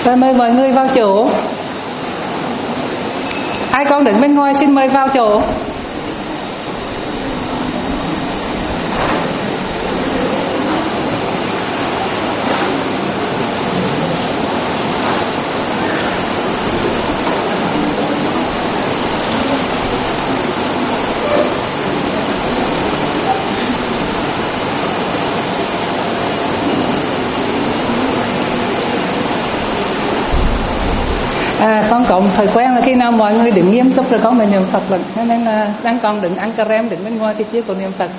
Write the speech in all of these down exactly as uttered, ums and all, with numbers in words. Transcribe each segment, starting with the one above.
Rồi mời mọi người vào chỗ. Ai con đứng bên ngoài xin mời vào chỗ. À, con có một thời quen là khi nào mọi người đứng nghiêm túc rồi con mới niệm Phật lận, cho nên là đang con đừng ăn cà rem đứng bên ngoài thì chưa có niệm Phật.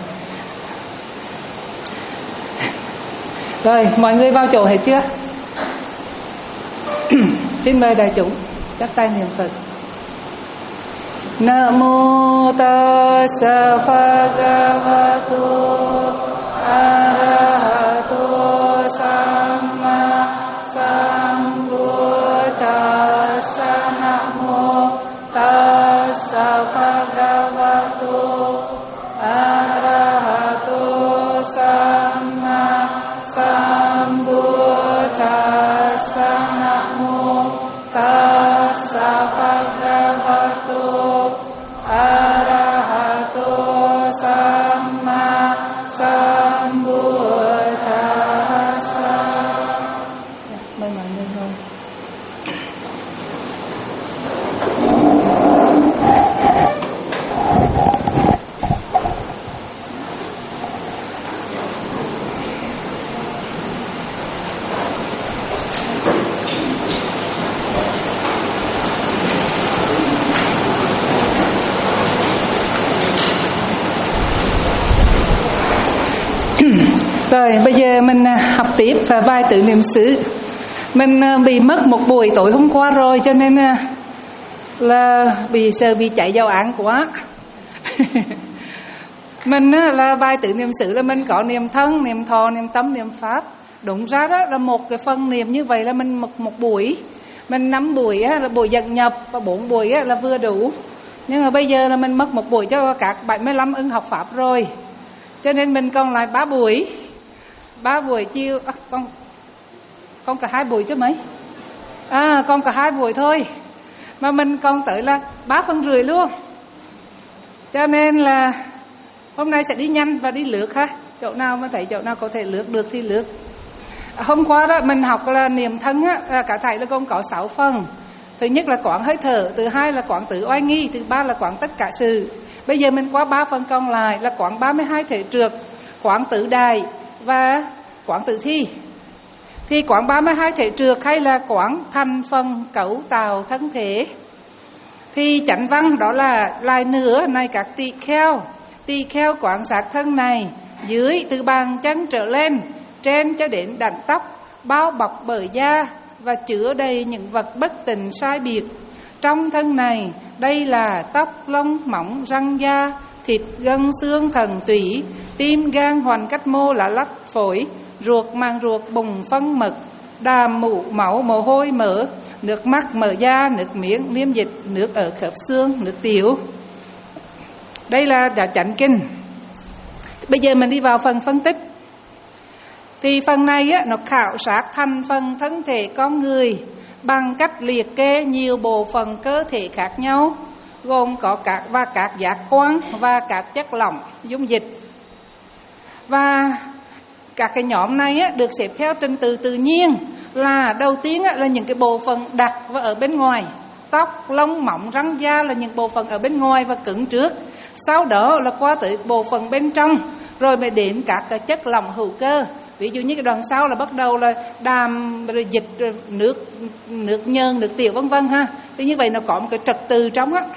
Rồi mọi người vào chỗ hết chưa? Xin mời đại chúng chắp tay niệm Phật. Nam mô tassa bhagavato arahato samma sambuddhassa. Nam mô tassa bhagavato arahato samma sambuddhassa. Nam mô tassa bhagavato arahato samma sambuddhassa. Mời mọi người ngồi. Rồi bây giờ mình học tiếp và bài tự niệm xứ. Mình bị mất một buổi tối hôm qua rồi, cho nên là bị sợ bị chạy giao án quá. Mình là bài tự niệm xứ là mình có niệm thân, niệm thọ, niệm tâm, niệm pháp. Đúng ra đó là một cái phần niệm như vậy là mình một, một buổi. Mình năm buổi là buổi dẫn nhập và bốn buổi là vừa đủ. Nhưng mà bây giờ là mình mất một buổi cho các bảy mươi lăm ưng học pháp rồi, cho nên mình còn lại ba buổi. Ba buổi chiều à, con con cả hai buổi chứ mấy à con cả hai buổi thôi mà mình còn tới là ba phần rưỡi luôn, cho nên là hôm nay sẽ đi nhanh và đi lướt ha, chỗ nào mà thấy chỗ nào có thể lướt được thì lướt. Hôm qua đó mình học là niệm thân á, là cả thầy là con có sáu phần. Thứ nhất là quán hơi thở, thứ hai là quán tự oai nghi, thứ ba là quán tất cả sự. Bây giờ mình qua ba phần còn lại là quán ba mươi hai thể trượt, quán tự đài và quán tự thi. Thì quán ba mươi hai thể trượt hay là quán thành phần cấu tạo thân thể. Thì chánh văn đó là lại nữa này các tỳ kheo. Tỳ kheo quán sát thân này, dưới từ bàn chân trở lên, trên cho đến đảnh tóc, bao bọc bởi da và chứa đầy những vật bất tịnh sai biệt. Trong thân này, đây là tóc, lông, móng, răng da, thịt, gân, xương, thần, tủy, tim, gan, hoàn cách mô, lá lách, phổi, ruột, màng ruột, bùng, phân, mật, đàm, mũ, máu, mồ hôi, mỡ, nước mắt, mỡ da, nước miếng, niêm dịch, nước ở khớp xương, nước tiểu. Đây là đã chánh kinh. Bây giờ mình đi vào phần phân tích. Thì phần này á, nó khảo sát thành phần thân thể con người bằng cách liệt kê nhiều bộ phận cơ thể khác nhau, gồm có các và các giác quan và các chất lỏng dung dịch. Và các cái nhóm này á, được xếp theo trình tự tự nhiên, là đầu tiên á, là những cái bộ phận đặc và ở bên ngoài. Tóc, lông, móng, răng, da là những bộ phận ở bên ngoài và cứng trước. Sau đó là qua tới bộ phận bên trong, rồi mới đến các cái chất lỏng hữu cơ. Ví dụ như cái đoạn sau là bắt đầu là đàm, rồi dịch, rồi nước, nước nhờn, nước tiểu vân vân ha. Thì như vậy nó có một cái trật tự trong á.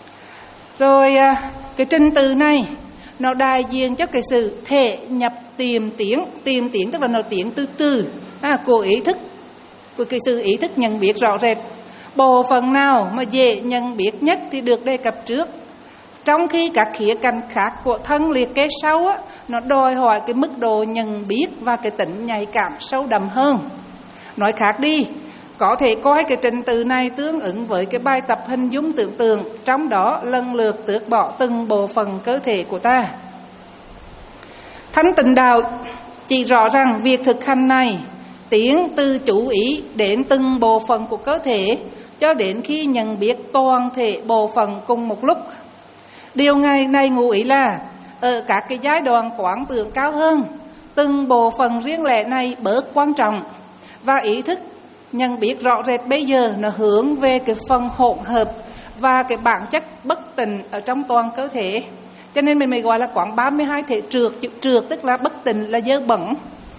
Rồi cái trình tự này nó đại diện cho cái sự thể nhập tiềm tiến. Tiềm tiến tức là nó tiến từ từ à, của ý thức, của cái sự ý thức nhận biết rõ rệt. Bộ phận nào mà dễ nhận biết nhất thì được đề cập trước, trong khi các khía cạnh khác của thân liệt kê sau á, nó đòi hỏi cái mức độ nhận biết và cái tính nhạy cảm sâu đậm hơn. Nói khác đi, có thể coi cái trình tự này tương ứng với cái bài tập hình dung tưởng tượng, trong đó lần lượt tước bỏ từng bộ phận cơ thể của ta. Thánh Tịnh Đạo chỉ rõ rằng việc thực hành này tiến từ chú ý đến từng bộ phận của cơ thể cho đến khi nhận biết toàn thể bộ phận cùng một lúc. Điều ngày này ngụ ý là ở các cái giai đoạn quán tưởng cao hơn, từng bộ phận riêng lẻ này bớt quan trọng, và ý thức nhận biết rõ rệt bây giờ nó hướng về cái phần hỗn hợp và cái bản chất bất tịnh ở trong toàn cơ thể. Cho nên mình mới gọi là quán ba mươi hai thể trượt. Chữ trượt tức là bất tịnh, là dơ bẩn.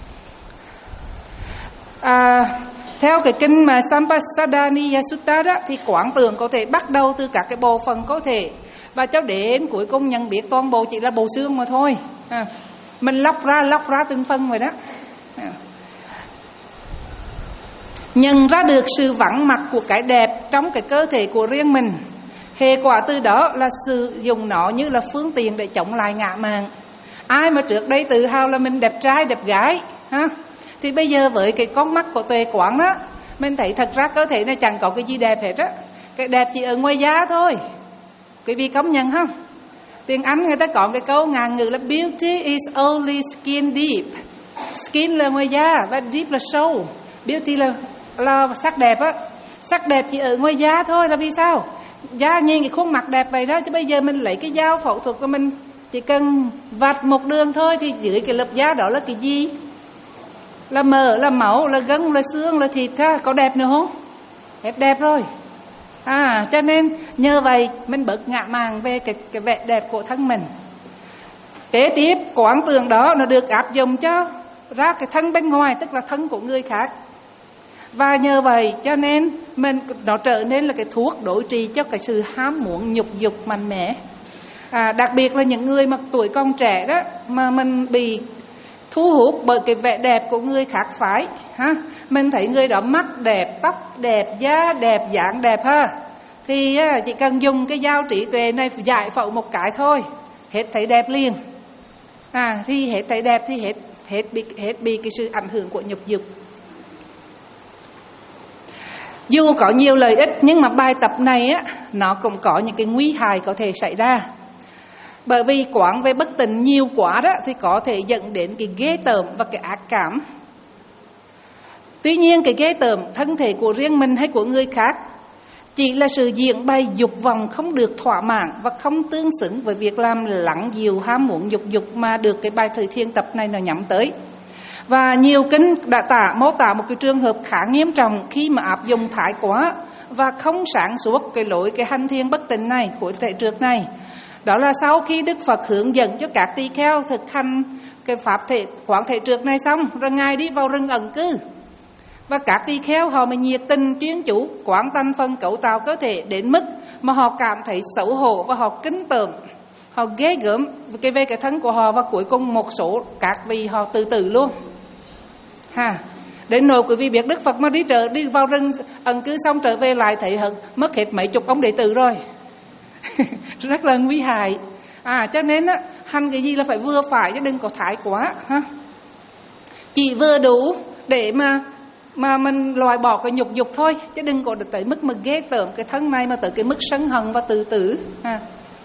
À, theo cái kinh mà Sampasadaniya Sutta đó, thì quán tưởng có thể bắt đầu từ các cái bộ phận cơ thể và cho đến cuối cùng nhận biết toàn bộ chỉ là bộ xương mà thôi. À, mình lóc ra lóc ra từng phần rồi đó. À, nhận ra được sự vắng mặt của cái đẹp trong cái cơ thể của riêng mình. Hệ quả từ đó là sử dụng nó như là phương tiện để chống lại ngã mạn. Ai mà trước đây tự hào là mình đẹp trai đẹp gái ha, thì bây giờ với cái con mắt của tuệ quán đó, mình thấy thật ra cơ thể này chẳng có cái gì đẹp hết á. Cái đẹp chỉ ở ngoài da thôi. Quý vị công nhận không? Tiếng Anh người ta có cái câu ngạn ngữ là beauty is only skin deep. Skin là ngoài da và deep là sâu. Beauty là, là sắc đẹp á. Sắc đẹp chỉ ở ngoài da thôi. Là vì sao? Da nhìn cái khuôn mặt đẹp vậy đó. Chứ bây giờ mình lấy cái dao phẫu thuật và mình chỉ cần vạch một đường thôi, thì dưới cái lớp da đó là cái gì? Là mỡ, là máu, là gân, là xương, là thịt ha. Có đẹp nữa không? Hết đẹp rồi. À, cho nên nhờ vậy mình bớt ngã màng về cái, cái vẻ đẹp của thân mình. Kế tiếp, quán tưởng đó nó được áp dụng cho ra cái thân bên ngoài, tức là thân của người khác. Và nhờ vậy cho nên mình nó trở nên là cái thuốc đối trị cho cái sự ham muốn nhục dục mạnh mẽ. À, đặc biệt là những người mà tuổi còn trẻ đó, mà mình bị thu hút bởi cái vẻ đẹp của người khác phái ha. Mình thấy người đó mắt đẹp, tóc đẹp, da đẹp, dáng đẹp ha, thì chỉ cần dùng cái dao trí tuệ này giải phẫu một cái thôi, hết thấy đẹp liền. À, thì hết thấy đẹp thì hết hết bị hết bị cái sự ảnh hưởng của nhục dục. Dù có nhiều lợi ích nhưng mà bài tập này á, nó cũng có những cái nguy hại có thể xảy ra. Bởi vì quán về bất tịnh nhiều quá đó thì có thể dẫn đến cái ghê tởm và cái ác cảm. Tuy nhiên cái ghê tởm thân thể của riêng mình hay của người khác chỉ là sự diễn bày dục vọng không được thỏa mãn và không tương xứng với việc làm lắng dịu ham muốn dục dục mà được cái bài thời thiên tập này nó nhắm tới. Và nhiều kinh đã tả mô tả một cái trường hợp khá nghiêm trọng khi mà áp dụng thái quá và không sáng suốt cái lối cái hành thiền bất tịnh này của thể trượt này. Đó là sau khi Đức Phật hướng dẫn cho các tỳ kheo thực hành cái pháp thể quán thể trượt này xong, rồi Ngài đi vào rừng ẩn cư. Và các tỳ kheo họ mới nhiệt tình chuyên chủ quán thành phần cấu tạo cơ thể đến mức mà họ cảm thấy xấu hổ và họ kính tởm, họ ghê gớm cái về cái thân của họ, và cuối cùng một số các vị họ tự tử luôn. Ha, đến nỗi quý vị biết Đức Phật mà đi trở đi vào rừng ẩn cư xong trở về lại thấy mất hết mấy chục ông đệ tử rồi. Rất là nguy hại. À, cho nên á, hành cái gì là phải vừa phải chứ đừng có thái quá ha. Chỉ vừa đủ để mà mà mình loại bỏ cái nhục dục thôi, chứ đừng có tới mức mà ghê tởm cái thân này mà tới cái mức sân hận và tự tử ha.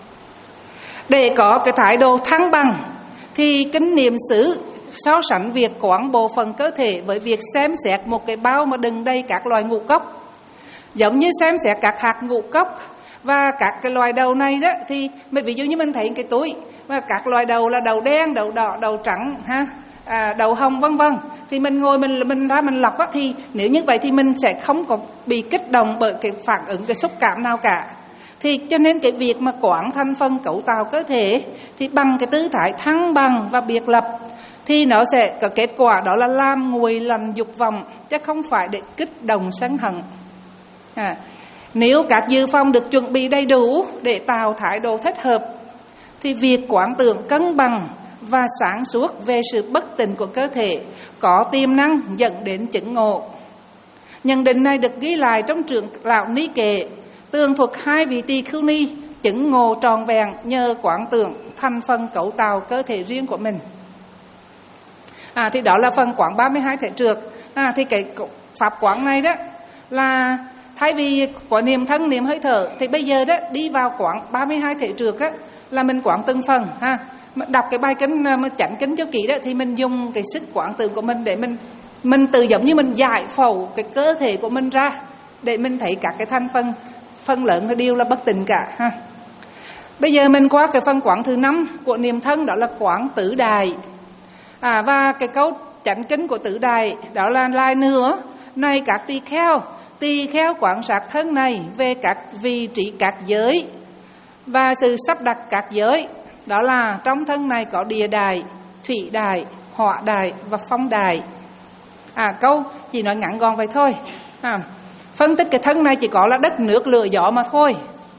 Để có cái thái độ thăng bằng thì kinh niệm xứ so sánh việc quán bộ phận cơ thể với việc xem xét một cái bao mà đựng đầy các loài ngũ cốc. Giống như xem xét các hạt ngũ cốc và các cái loài đầu này đó, thì mình ví dụ như mình thấy cái túi và các loài đầu là đầu đen, đầu đỏ, đầu trắng ha, à, đầu hồng vân vân, thì mình ngồi mình mình ra mình lọc á, thì nếu như vậy thì mình sẽ không có bị kích động bởi cái phản ứng cái xúc cảm nào cả. Thì cho nên cái việc mà quán thành phần cấu tạo cơ thể thì bằng cái tư thái thăng bằng và biệt lập thì nó sẽ có kết quả đó là làm nguội lành dục vọng, chứ không phải để kích động sân hận. À, nếu các dự phòng được chuẩn bị đầy đủ để tạo thái độ thích hợp thì việc quán tưởng cân bằng và sáng suốt về sự bất tịnh của cơ thể có tiềm năng dẫn đến chứng ngộ. Nhận định này được ghi lại trong Trưởng lão Ni Kệ, tường thuật hai vị tỳ khưu ni chứng ngộ tròn vẹn nhờ quán tưởng thành phần cấu tạo cơ thể riêng của mình. À, thì đó là phần quán ba mươi hai thể trượt. À, thì cái pháp quán này đó là thay vì có niệm thân, niệm hơi thở, thì bây giờ đó đi vào quán ba mươi hai thể trượt á, là mình quán từng phần ha. Đọc cái bài kinh mà chánh kinh cho kỹ đó thì mình dùng cái sức quán tưởng của mình để mình Mình tự giống như mình giải phẫu cái cơ thể của mình ra để mình thấy các cái thành phần, phần lớn nó đều là bất tịnh cả ha. Bây giờ mình qua cái phần quán thứ năm của niệm thân, đó là quán tứ đại. À, và cái câu chánh kinh của tứ đại đó là lại nữa: này các tỳ kheo, tỳ kheo quán sát thân này về các vị trí các giới và sự sắp đặt các giới. Đó là trong thân này có địa đài, thủy đài, hỏa đài và phong đài. À, câu chỉ nói ngắn gọn vậy thôi. À, phân tích cái thân này chỉ có là đất nước lửa gió mà thôi.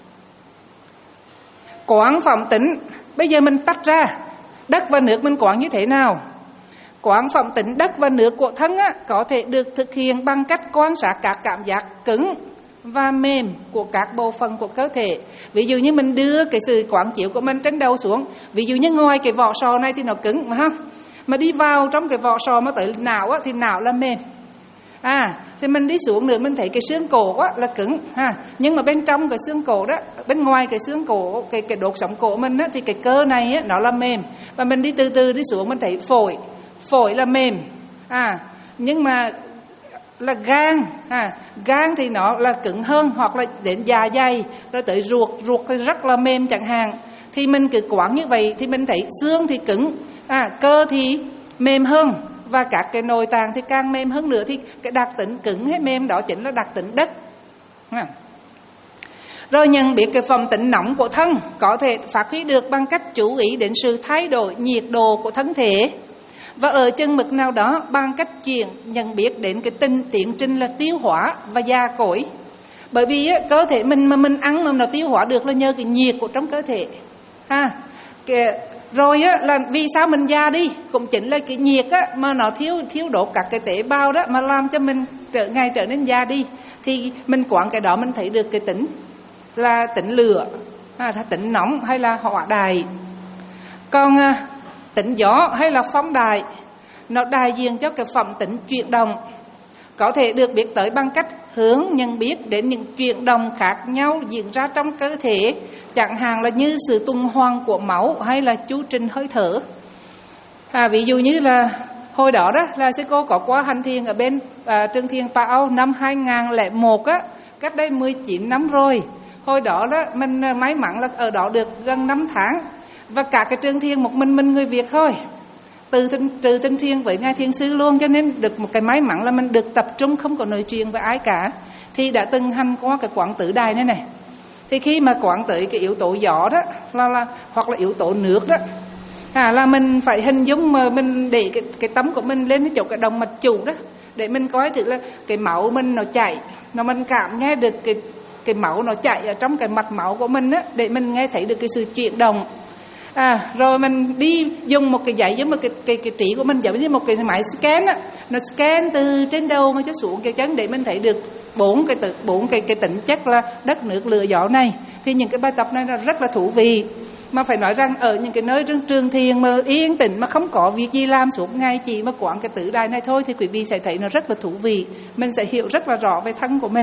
Quán phẩm tịnh, bây giờ mình tách ra đất và nước mình quán như thế nào. Quán phẩm tịnh đất và nước của thân á, có thể được thực hiện bằng cách quan sát các cảm giác cứng và mềm của các bộ phận của cơ thể. Ví dụ như mình đưa cái sự quán chiếu của mình trên đầu xuống, ví dụ như ngoài cái vỏ sò này thì nó cứng mà ha, mà đi vào trong cái vỏ sò mà tới não á, thì não là mềm. À, thì mình đi xuống nữa mình thấy cái xương cổ á, là cứng ha, nhưng mà bên trong cái xương cổ đó, bên ngoài cái xương cổ, cái cái đốt sống cổ mình á, thì cái cơ này á, nó là mềm. Và mình đi từ từ đi xuống mình thấy phổi, phổi là mềm. À, nhưng mà là gan, à, gan thì nó là cứng hơn, hoặc là đến dạ dày rồi tới ruột, ruột thì rất là mềm chẳng hạn. Thì mình cứ quán như vậy thì mình thấy xương thì cứng, à, cơ thì mềm hơn, và các cái nội tạng thì càng mềm hơn nữa. Thì cái đặc tính cứng hay mềm đó chính là đặc tính đất. À. Rồi nhận biết cái phẩm tính nóng của thân có thể phát huy được bằng cách chú ý đến sự thay đổi nhiệt độ của thân thể, và ở chừng mực nào đó bằng cách chuyển nhận biết đến cái tình tiến trình là tiêu hóa và già cỗi. Bởi vì á, cơ thể mình mà mình ăn mà nó tiêu hóa được là nhờ cái nhiệt của trong cơ thể. À, cái, rồi á, là vì sao mình già đi cũng chính là cái nhiệt á, mà nó thiếu thiếu đốt các cái tế bào đó mà làm cho mình trở ngày trở nên già đi. Thì mình quán cái đó mình thấy được cái tính là tính lửa, à, tính nóng hay là hỏa đài. Còn à, tính gió hay là phong đài, nó đại diện cho cái phẩm tính chuyển động, có thể được biết tới bằng cách hướng nhận biết đến những chuyển động khác nhau diễn ra trong cơ thể, chẳng hạn là như sự tuần hoàn của máu hay là chu trình hơi thở. À, ví dụ như là hồi đó đó là sư cô có qua hành thiền ở bên à, Trường Thiền Pa Âu năm hai không không một á, cách đây mười chín năm rồi. Hồi đó đó mình may mắn là ở đó được gần năm tháng, và cả cái trường thiền một mình mình người Việt thôi, từ tinh, trừ tinh thiền với ngài thiền sư luôn, cho nên được một cái may mắn là mình được tập trung không có nói chuyện với ai cả. Thì đã từng hành qua cái quán tứ đài này này. Thì khi mà quán tới cái yếu tố gió đó là, là hoặc là yếu tố nước đó, à, là mình phải hình dung mà mình để cái, cái tấm của mình lên cái chỗ cái động mạch chủ đó, để mình coi thử là cái máu mình nó chảy, nó mình cảm nghe được cái cái máu nó chảy ở trong cái mạch máu của mình á, để mình nghe thấy được cái sự chuyển động. À, rồi mình đi dùng một cái giấy giống một cái cái cái trí của mình giống như một cái máy scan á, nó scan từ trên đầu mà cho xuống cái chân để mình thấy được bốn cái tự bốn cái cái tính chất là đất nước lửa gió này. Thì những cái bài tập này là rất là thú vị, mà phải nói rằng ở những cái nơi trường, trường thiền mà yên tĩnh mà không có việc gì làm suốt ngày chỉ mà quán cái tứ đài này thôi, thì quý vị sẽ thấy nó rất là thú vị, mình sẽ hiểu rất là rõ về thân của mình.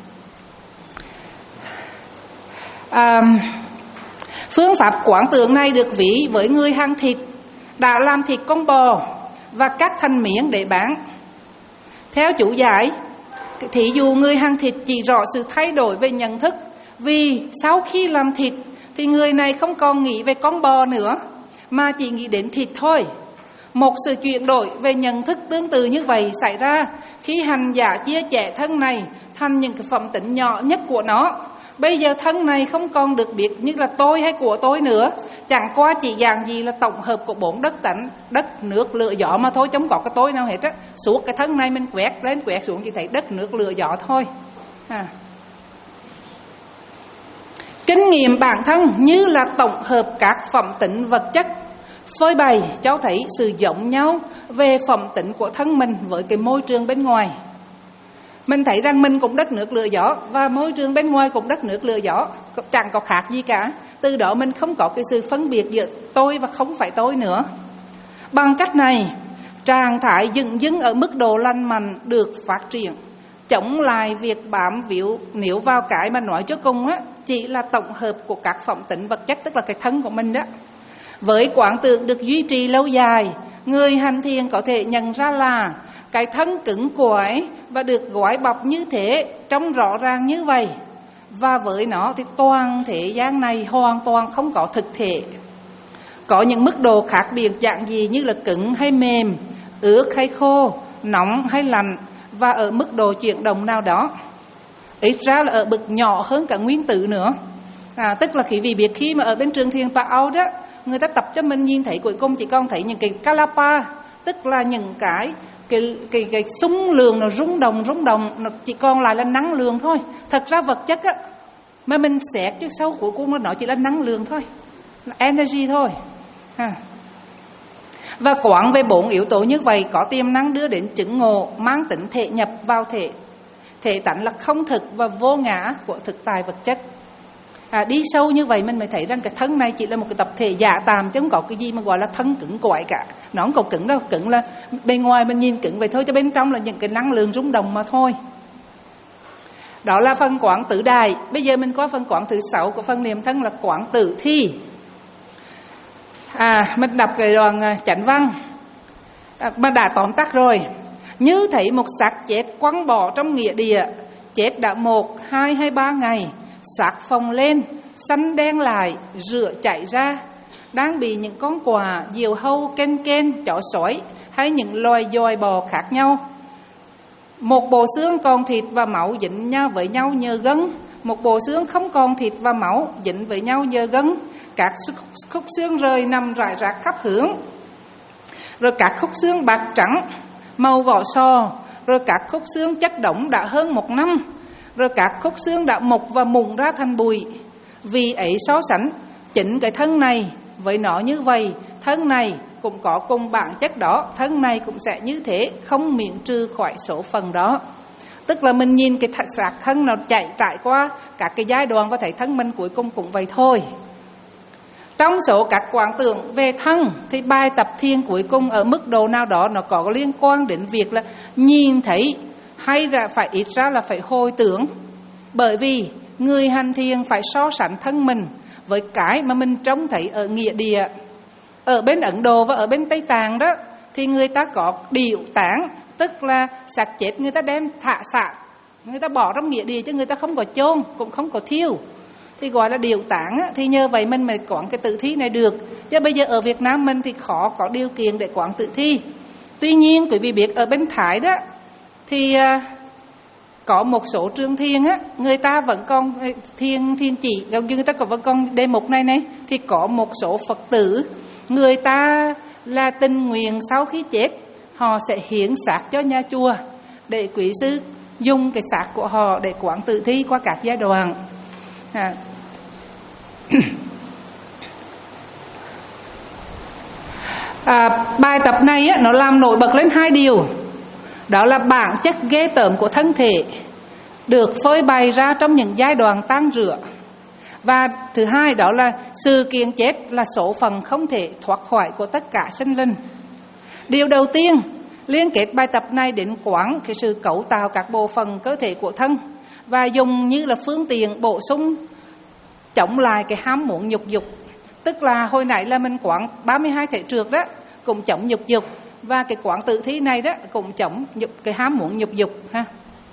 À, phương pháp quán tưởng này được ví với người hàng thịt đã làm thịt con bò và cắt thành miếng để bán. Theo chủ giải, thí dụ người hàng thịt chỉ rõ sự thay đổi về nhận thức, vì sau khi làm thịt thì người này không còn nghĩ về con bò nữa mà chỉ nghĩ đến thịt thôi. Một sự chuyển đổi về nhận thức tương tự như vậy xảy ra khi hành giả chia sẻ thân này thành những cái phẩm tính nhỏ nhất của nó. Bây giờ thân này không còn được biết như là tôi hay của tôi nữa, chẳng qua chỉ dạng gì là tổng hợp của bốn đất tánh, đất, nước, lửa, gió mà thôi, chẳng có cái tôi nào hết á. Suốt cái thân này mình quét lên quét xuống chỉ thấy đất, nước, lửa, gió thôi. À. Kinh nghiệm bản thân như là tổng hợp các phẩm tính vật chất, phơi bày cho thấy sự giống nhau về phẩm tính của thân mình với cái môi trường bên ngoài. Mình thấy rằng mình cũng đất nước lửa gió và môi trường bên ngoài cũng đất nước lửa gió, chẳng có khác gì cả. Từ đó mình không có cái sự phân biệt giữa tôi và không phải tôi nữa. Bằng cách này, trạng thái dừng dưng ở mức độ lành mạnh được phát triển, chống lại việc bám víu níu vào cái mà nói cho cùng á, chỉ là tổng hợp của các phẩm tính vật chất, tức là cái thân của mình đó. Với quán tưởng được duy trì lâu dài người hành thiền có thể nhận ra là cái thân cứng cỏi và được gói bọc như thế, trông rõ ràng như vậy. Và với nó thì toàn thế gian này hoàn toàn không có thực thể. Có những mức độ khác biệt dạng gì như là cứng hay mềm, ướt hay khô, nóng hay lạnh, và ở mức độ chuyển động nào đó. Ít ra là ở bậc nhỏ hơn cả nguyên tử nữa. À, tức là quý vị biết khi mà ở bên trường thiền Paao đó, người ta tập cho mình nhìn thấy cuối cùng chỉ còn thấy những cái kalapa, tức là những cái cái cái cái xung lượng nó rung động rung động, nó chỉ còn lại là năng lượng thôi. Thật ra vật chất á, mà mình xét chứ sâu cuối cùng nó chỉ là năng lượng thôi, là energy thôi. À. Và quán về bốn yếu tố như vậy có tiềm năng đưa đến chứng ngộ mang tính thể nhập vào thể, thể tánh là không thực và vô ngã của thực tại vật chất. À, đi sâu như vậy mình mới thấy rằng cái thân này chỉ là một cái tập thể giả tạm, chứ không có cái gì mà gọi là thân cứng cỏi cả. Nó không có cứng đâu, cứng là bên ngoài mình nhìn cứng vậy thôi, chứ bên trong là những cái năng lượng rung động mà thôi. Đó là phần quán tử đại. Bây giờ mình qua phần quán thứ sáu của phần niệm thân là quán tử thi. À, mình đọc cái đoạn chánh văn à, mà đã tóm tắt rồi. Như thấy một xác chết quăng bỏ trong nghĩa địa, chết đã một, hai hay ba ngày, xác phồng lên, xanh đen lại, rửa chảy ra, đang bị những con quà, diều hâu, kên kên, chó sói hay những loài dòi bò khác nhau. Một bộ xương còn thịt và máu dính nhau với nhau nhờ gân, một bộ xương không còn thịt và máu dính với nhau nhờ gân. Các khúc xương rời nằm rải rác khắp hướng. Rồi các khúc xương bạc trắng, màu vỏ sò. Rồi các khúc xương chất đống đã hơn một năm. Rồi các khúc xương đã mục và mụn ra thành bụi. Vì ấy so sánh chính cái thân này với nó như vậy, thân này cũng có cùng bản chất đó, thân này cũng sẽ như thế, không miễn trừ khỏi số phận đó. Tức là mình nhìn cái xác thân nó chạy trải qua các cái giai đoạn và thấy thân mình cuối cùng cũng vậy thôi. Trong số các quán tưởng về thân thì bài tập thiền cuối cùng ở mức độ nào đó nó có liên quan đến việc là nhìn thấy, hay là phải ít ra là phải hồi tưởng. Bởi vì người hành thiền phải so sánh thân mình với cái mà mình trông thấy ở nghĩa địa. Ở bên Ấn Độ và ở bên Tây Tạng đó thì người ta có điệu táng, tức là xác chết người ta đem thả xạ, người ta bỏ trong nghĩa địa chứ người ta không có chôn cũng không có thiêu, thì gọi là điều táng á. Thì nhờ vậy mình mới quán cái tử thi này được. Chứ bây giờ ở Việt Nam mình thì khó có điều kiện để quán tử thi. Tuy nhiên quý vị biết ở bên Thái đó thì uh, có một số trường thiền á, người ta vẫn còn thiền thiền chỉ, người ta còn vẫn còn đề mục này này, thì có một số Phật tử người ta là tình nguyện sau khi chết họ sẽ hiến xác cho nhà chùa để quý sư dùng cái xác của họ để quán tử thi qua các giai đoạn. À. À, bài tập này á, nó làm nổi bật lên hai điều. Đó là bản chất ghê tởm của thân thể được phơi bày ra trong những giai đoạn tan rã. Và thứ hai đó là sự kiện chết là số phận không thể thoát khỏi của tất cả sinh linh. Điều đầu tiên liên kết bài tập này đến quán cái sự cấu tạo các bộ phận cơ thể của thân và dùng như là phương tiện bổ sung chống lại cái ham muốn nhục dục. Tức là hồi nãy là mình quán ba mươi hai thể trượt đó cũng chống nhục dục, và cái quán tử thi này đó cũng chống nhục, cái ham muốn nhục dục ha.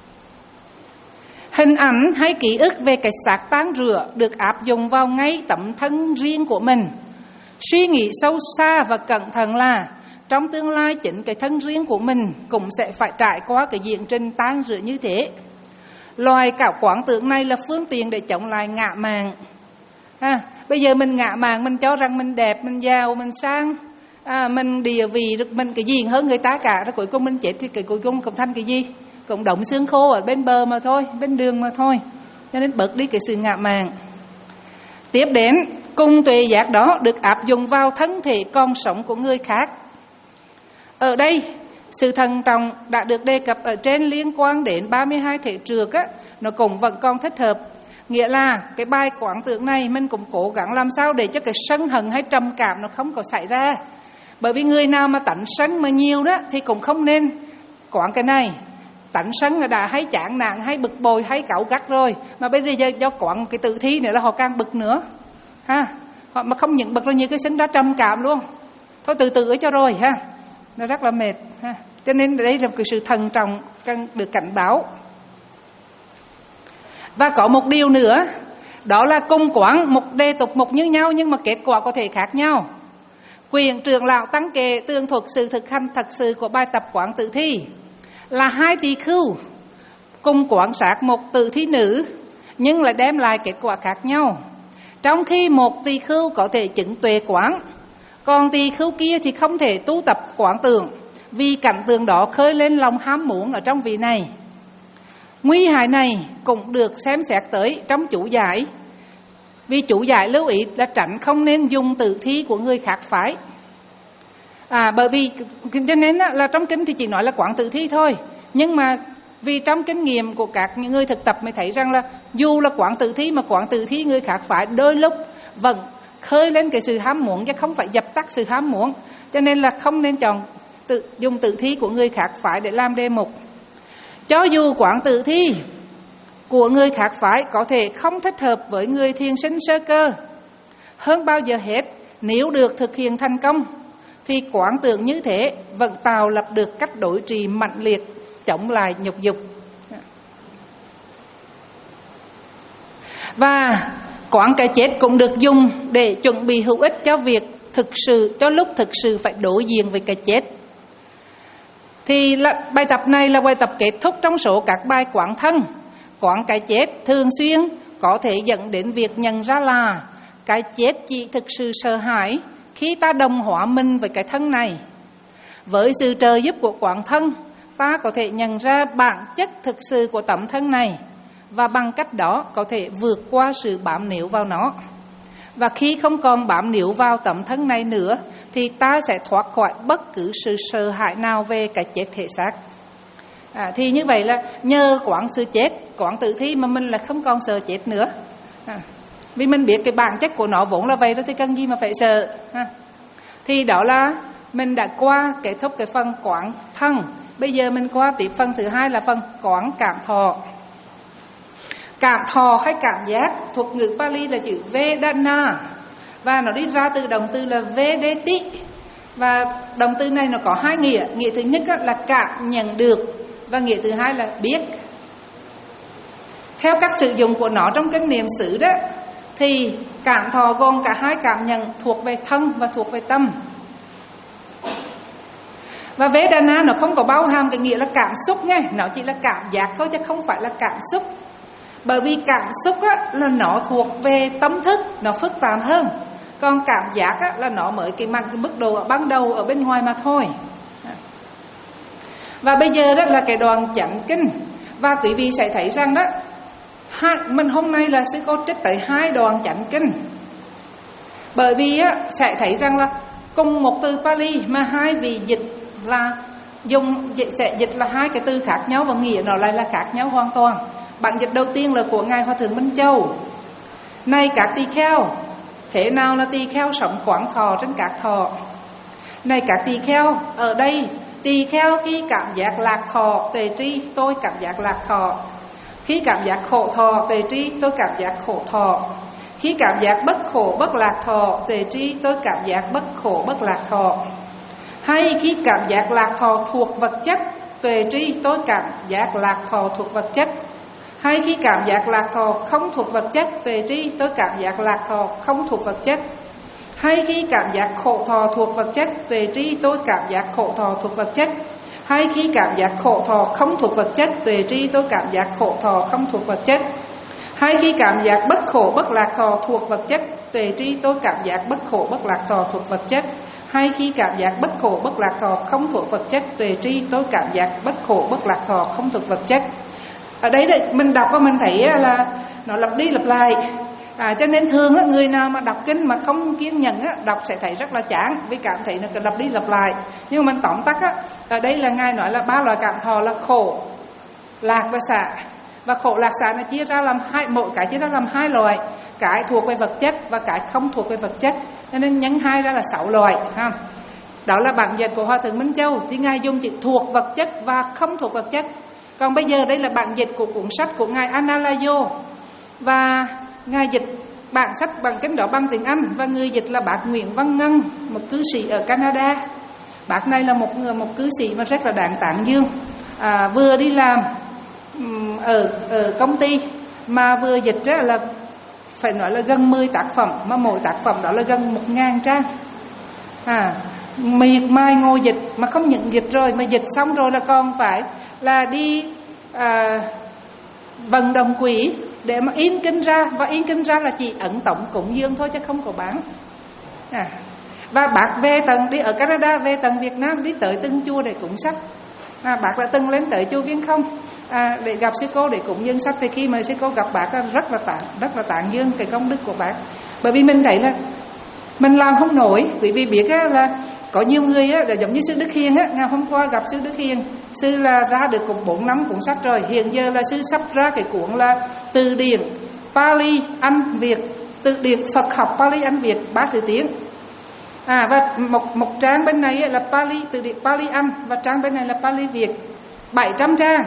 Hình ảnh hay ký ức về cái xác tan rã được áp dụng vào ngay tấm thân riêng của mình. Suy nghĩ sâu xa và cẩn thận là trong tương lai chính cái thân riêng của mình cũng sẽ phải trải qua cái diễn trình tan rã như thế. Loài cả quán tưởng này là phương tiện để chống lại ngã mạn. À, bây giờ mình ngã mạn, mình cho rằng mình đẹp, mình giàu, mình sang, à, mình địa vị, mình cái gì hơn người ta cả. Rồi cuối cùng mình chết thì cái cuối cùng cũng thành cái gì? Cũng đống xương khô ở bên bờ mà thôi, bên đường mà thôi. Cho nên bớt đi cái sự ngã mạn. Tiếp đến, cùng tuệ giác đó được áp dụng vào thân thể còn sống của người khác. Ở đây, sự thận trọng đã được đề cập ở trên liên quan đến ba mươi hai thể trượt á, nó cũng vẫn còn thích hợp. Nghĩa là cái bài quán tưởng này mình cũng cố gắng làm sao để cho cái sân hận hay trầm cảm nó không có xảy ra. Bởi vì người nào mà tánh sân mà nhiều đó thì cũng không nên quán cái này. Tánh sân là đã hay chán nản, hay bực bội, hay cáu gắt rồi, mà bây giờ do quán cái tự thi nữa là họ càng bực nữa ha. Họ mà không những bực rồi nhiều cái sinh ra trầm cảm luôn. Thôi từ từ cho rồi ha. nó rất là mệt ha. Cho nên đây là một cái sự thận trọng cần được cảnh báo. Và có một điều nữa, đó là cùng quán một đề tục mục như nhau nhưng mà kết quả có thể khác nhau. Quyền trưởng lão tăng kệ tường thuật sự thực hành thật sự của bài tập quán tự thi là hai tỳ khưu cùng quan sát một tự thi nữ nhưng lại đem lại kết quả khác nhau. Trong khi một tỳ khưu có thể chứng tuệ quán, còn tỳ khưu kia thì không thể tu tập quán tưởng, vì cảnh tượng đó khơi lên lòng ham muốn ở trong vị này. Nguy hại này cũng được xem xét tới trong chủ giải, vì chủ giải lưu ý là tránh không nên dùng tự thi của người khác phái. À, bởi vì cho nên là trong kinh thì chỉ nói là quán tự thi thôi, nhưng mà vì trong kinh nghiệm của các những người thực tập mới thấy rằng là dù là quán tự thi mà quán tự thi người khác phái đôi lúc vẫn khơi lên cái sự ham muốn chứ không phải dập tắt sự ham muốn. Cho nên là không nên chọn tự, dùng tự thi của người khác phái để làm đề mục. Cho dù quán tự thi của người khác phái có thể không thích hợp với người thiền sinh sơ cơ, hơn bao giờ hết nếu được thực hiện thành công thì quán tưởng như thế vẫn tạo lập được cách đối trị mạnh liệt chống lại nhục dục. Và quán cái chết cũng được dùng để chuẩn bị hữu ích cho việc thực sự, cho lúc thực sự phải đối diện với cái chết. Thì là, bài tập này là bài tập kết thúc trong số các bài quán thân. Quán cái chết thường xuyên có thể dẫn đến việc nhận ra là cái chết chỉ thực sự sợ hãi khi ta đồng hóa mình với cái thân này. Với sự trợ giúp của quán thân, ta có thể nhận ra bản chất thực sự của tấm thân này và bằng cách đó có thể vượt qua sự bám níu vào nó. Và khi không còn bám níu vào tấm thân này nữa thì ta sẽ thoát khỏi bất cứ sự sợ hãi nào về cái chết thể xác. À, thì như vậy là nhờ quán sự chết, quán tự thi mà mình là không còn sợ chết nữa. À, vì mình biết cái bản chất của nó vốn là vậy đó thì cần gì mà phải sợ. À, thì đó là mình đã qua kết thúc cái phần quán thân. Bây giờ mình qua tiếp phần thứ hai là phần quán cảm thọ. Cảm thọ hay cảm giác thuộc ngữ Pali là chữ Vedana, và nó đi ra từ động từ là Vedeti. Và động từ này nó có hai nghĩa. Nghĩa thứ nhất là cảm nhận được, và nghĩa thứ hai là biết. Theo cách sử dụng của nó trong kinh niệm xứ đó, thì cảm thọ gồm cả hai cảm nhận thuộc về thân và thuộc về tâm. Và Vedana nó không có bao hàm cái nghĩa là cảm xúc nghe, nó chỉ là cảm giác thôi chứ không phải là cảm xúc. Bởi vì cảm xúc á, là nó thuộc về tâm thức, nó phức tạp hơn. Còn cảm giác á, là nó mới cái, cái mức độ ở ban đầu ở bên ngoài mà thôi. Và bây giờ đó là cái đoạn chánh kinh. Và quý vị sẽ thấy rằng đó, hai, mình hôm nay là sư cô trích tới hai đoạn chánh kinh. Bởi vì á, sẽ thấy rằng là cùng một từ Pali mà hai vị dịch là dùng sẽ dịch là hai cái từ khác nhau và nghĩa nó lại là khác nhau hoàn toàn. Bản dịch đầu tiên là của Ngài Hòa Thượng Minh Châu. Này các tỳ kheo, thế nào là tỳ kheo sống quán thọ trên các thọ? Này các tỳ kheo, ở đây tỳ kheo khi cảm giác lạc thọ tuệ tri, tôi cảm giác lạc thọ. Khi cảm giác khổ thọ tuệ tri, tôi cảm giác khổ thọ. Khi cảm giác bất khổ bất lạc thọ tuệ tri, tôi cảm giác bất khổ bất lạc thọ. Hay khi cảm giác lạc thọ thuộc vật chất tuệ tri, tôi cảm giác lạc thọ thuộc vật chất. Hay khi cảm giác lạc thọ không thuộc vật chất tuệ tri, tôi cảm giác lạc thọ không thuộc vật chất. Hay khi cảm giác khổ thọ thuộc vật chất tuệ tri, tôi cảm giác khổ thọ thuộc vật chất. Hay khi cảm giác khổ thọ không thuộc vật chất tuệ tri, tôi cảm giác khổ thọ không thuộc vật chất. Hay khi cảm giác bất khổ bất lạc thọ thuộc vật chất tuệ tri, tôi cảm giác bất khổ bất lạc thọ thuộc vật chất. Hay khi cảm giác bất khổ bất lạc thọ không thuộc vật chất tuệ tri, tôi cảm giác bất khổ bất lạc thọ không thuộc vật chất. Ở đây đấy, mình đọc và mình thấy là nó lặp đi lặp lại. À, cho nên thường á, người nào mà đọc kinh mà không kiên nhẫn á, đọc sẽ thấy rất là chán, vì cảm thấy nó lặp đi lặp lại. Nhưng mà mình tóm tắt á, ở đây là Ngài nói là ba loại cảm thọ là khổ, lạc và xả. Và khổ lạc xả nó chia ra làm hai, mỗi cái chia ra làm hai loại, cái thuộc về vật chất và cái không thuộc về vật chất. Cho nên nhấn hai ra là sáu loại ha. Đó là bản dịch của Hòa Thượng Minh Châu, thì Ngài dùng chữ thuộc vật chất và không thuộc vật chất. Còn bây giờ đây là bản dịch của cuốn sách của Ngài Analayo, và Ngài dịch bản sách bản kinh đó bằng tiếng Anh, và người dịch là bác Nguyễn Văn Ngân, một cư sĩ ở Canada. Bác này là một người một cư sĩ mà rất là đáng tán dương, à, vừa đi làm ở ở công ty mà vừa dịch á, là phải nói là gần mười tác phẩm, mà mỗi tác phẩm đó là gần một ngàn trang, à, miệt mài ngồi dịch, mà không những dịch rồi mà dịch xong rồi là còn phải là đi à, vận động quỹ để mà in kinh ra, và in kinh ra là chỉ ấn tổng cúng dường thôi chứ không có bán. À, và bác về tận đi ở Canada, về tận Việt Nam, đi tới từng chùa để cúng sách. À, bác đã từng lên tới chùa Viên Không à, để gặp sư cô để cúng dường sách. Thì khi mà sư cô gặp bác rất là tán rất là tán dương cái công đức của bác, bởi vì mình thấy là mình làm không nổi. Quý vị biết á, là có nhiều người á, là giống như sư Đức Hiền á, ngày hôm qua gặp sư Đức Hiền, sư là ra được cùng bốn năm cuốn sách rồi, hiện giờ là sư sắp ra cái cuốn là từ điển Pali Anh Việt, từ điển Phật học Pali Anh Việt ba thứ tiếng. À, và một một trang bên này là Pali, từ điển Pali Anh, và trang bên này là Pali Việt, bảy trăm trang.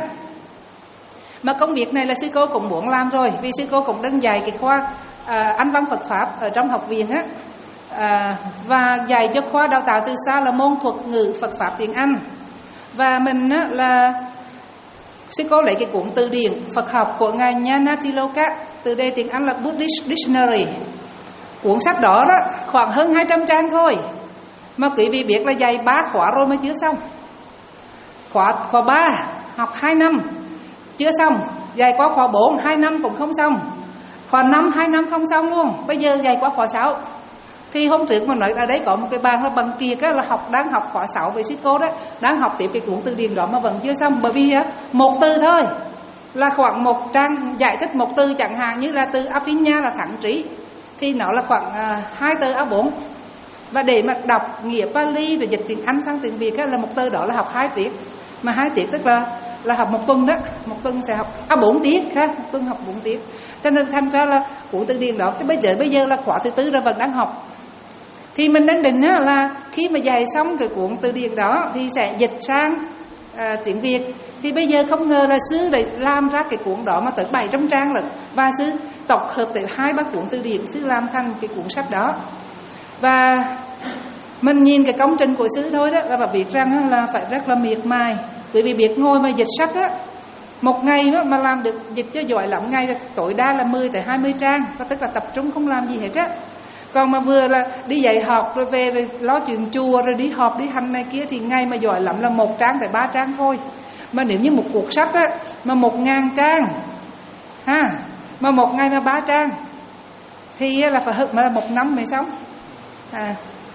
Mà công việc này là sư cô cũng muốn làm rồi, vì sư cô cũng đang dạy cái khoa à, Anh văn Phật pháp ở trong học viện á, à, và dạy cho khoa đào tạo từ xa là môn thuật ngữ Phật pháp tiếng Anh. Và mình á, là sư cô lấy cái cuốn từ điển Phật học của ngài Nyanatiloka, từ đề tiếng Anh là Buddhist Dictionary. Cuốn sách đó, đó khoảng hơn hai trăm trang thôi, mà quý vị biết là dạy ba khóa rồi mới chưa xong. Khóa khóa ba học hai năm chưa xong, dạy qua khóa bốn hai năm cũng không xong, khóa năm hai năm không xong luôn. Bây giờ dạy qua khóa sáu. Thì hôm trước mà nói ở đấy có một cái bàn là bằng Kiệt á, là học đang học khóa sáu với sư cô đó, đang học tiếp cái cuốn từ điển đó mà vẫn chưa xong. Bởi vì á, một từ thôi là khoảng một trang giải thích một từ, chẳng hạn như là từ Afinya là thẳng trí, thì nó là khoảng uh, hai tờ A bốn. Và để mà đọc nghĩa Pali rồi dịch tiếng Anh sang tiếng Việt á, là một từ đó là học hai tiết. Mà hai tiết tức là là học một tuần đó, một tuần sẽ học à bốn tiết ha, một tuần học bốn tiết. Cho nên thành ra là cuốn từ điển đó, cái bây giờ bây giờ là khóa thứ tư rồi vẫn đang học. Thì mình đang định á, là khi mà dạy xong cái cuốn từ điển đó thì sẽ dịch sang à, tiếng Việt. Thì bây giờ không ngờ là sư lại làm ra cái cuốn đó mà tới bảy trăm trang lận, và sư tổng hợp tới hai ba cuốn từ điển, sư làm thành cái cuốn sách đó. Và mình nhìn cái công trình của sư thôi đó là biết rằng là phải rất là miệt mài. Bởi vì biết ngồi mà dịch sách á, một ngày mà làm được dịch cho giỏi lắm, ngày tối đa là mười tới hai mươi trang, và tức là tập trung không làm gì hết á. Còn mà vừa là đi dạy học rồi về rồi lo chuyện chùa rồi đi họp đi hành này kia thì ngày mà giỏi lắm là một trang tới ba trang thôi. Mà nếu như một cuộc sách á mà một ngàn trang ha, mà một ngày mà ba trang thì là phải hơn mà là một năm mới xong. À,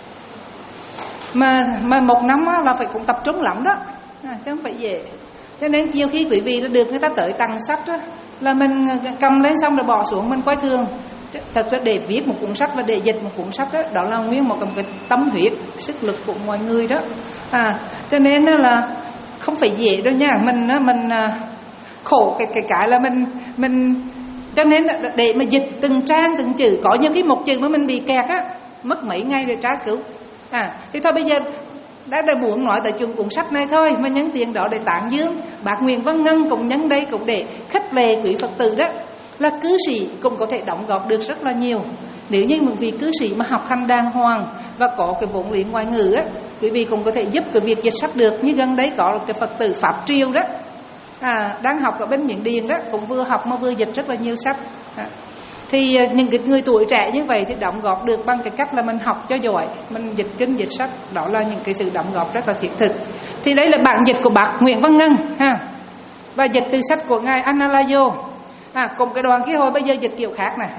mà mà một năm là phải cũng tập trung lắm đó, à, chứ không phải dễ. Cho nên nhiều khi quý vị được người ta tới tặng sách đó, là mình cầm lên xong rồi bỏ xuống mình coi thường. Thật ra để viết một cuốn sách và để dịch một cuốn sách đó, đó là nguyên một cái tâm huyết, sức lực của mọi người đó. À, cho nên là không phải dễ đâu nha. Mình mình khổ cái cái cái là mình mình cho nên để mà dịch từng trang từng chữ, có những cái một chữ mà mình bị kẹt á, mất mấy ngày để tra cứu. À, thì thôi bây giờ đã đã muốn nói tại chuyện cuốn sách này thôi, mà nhân tiền đó để tán dương bác Nguyễn Văn Ngân cũng nhân đây cũng để khích lệ quý Phật tử đó, là cư sĩ cũng có thể đóng góp được rất là nhiều. Nếu như một vị cư sĩ mà học hành đàng hoàng và có cái vốn liếng ngoại ngữ á, quý vị cũng có thể giúp cái việc dịch sách được. Như gần đấy có cái Phật tử Pháp Triều đó, à, đang học ở bên Miến Điện đó, cũng vừa học mà vừa dịch rất là nhiều sách. À, thì những cái người tuổi trẻ như vậy thì đóng góp được bằng cái cách là mình học cho giỏi, mình dịch kinh dịch sách, đó là những cái sự đóng góp rất là thiết thực. Thì đây là bản dịch của bác Nguyễn Văn Ngân ha, và dịch từ sách của ngài Analayo. À, cùng cái đoạn kia hồi bây giờ dịch kiểu khác nè.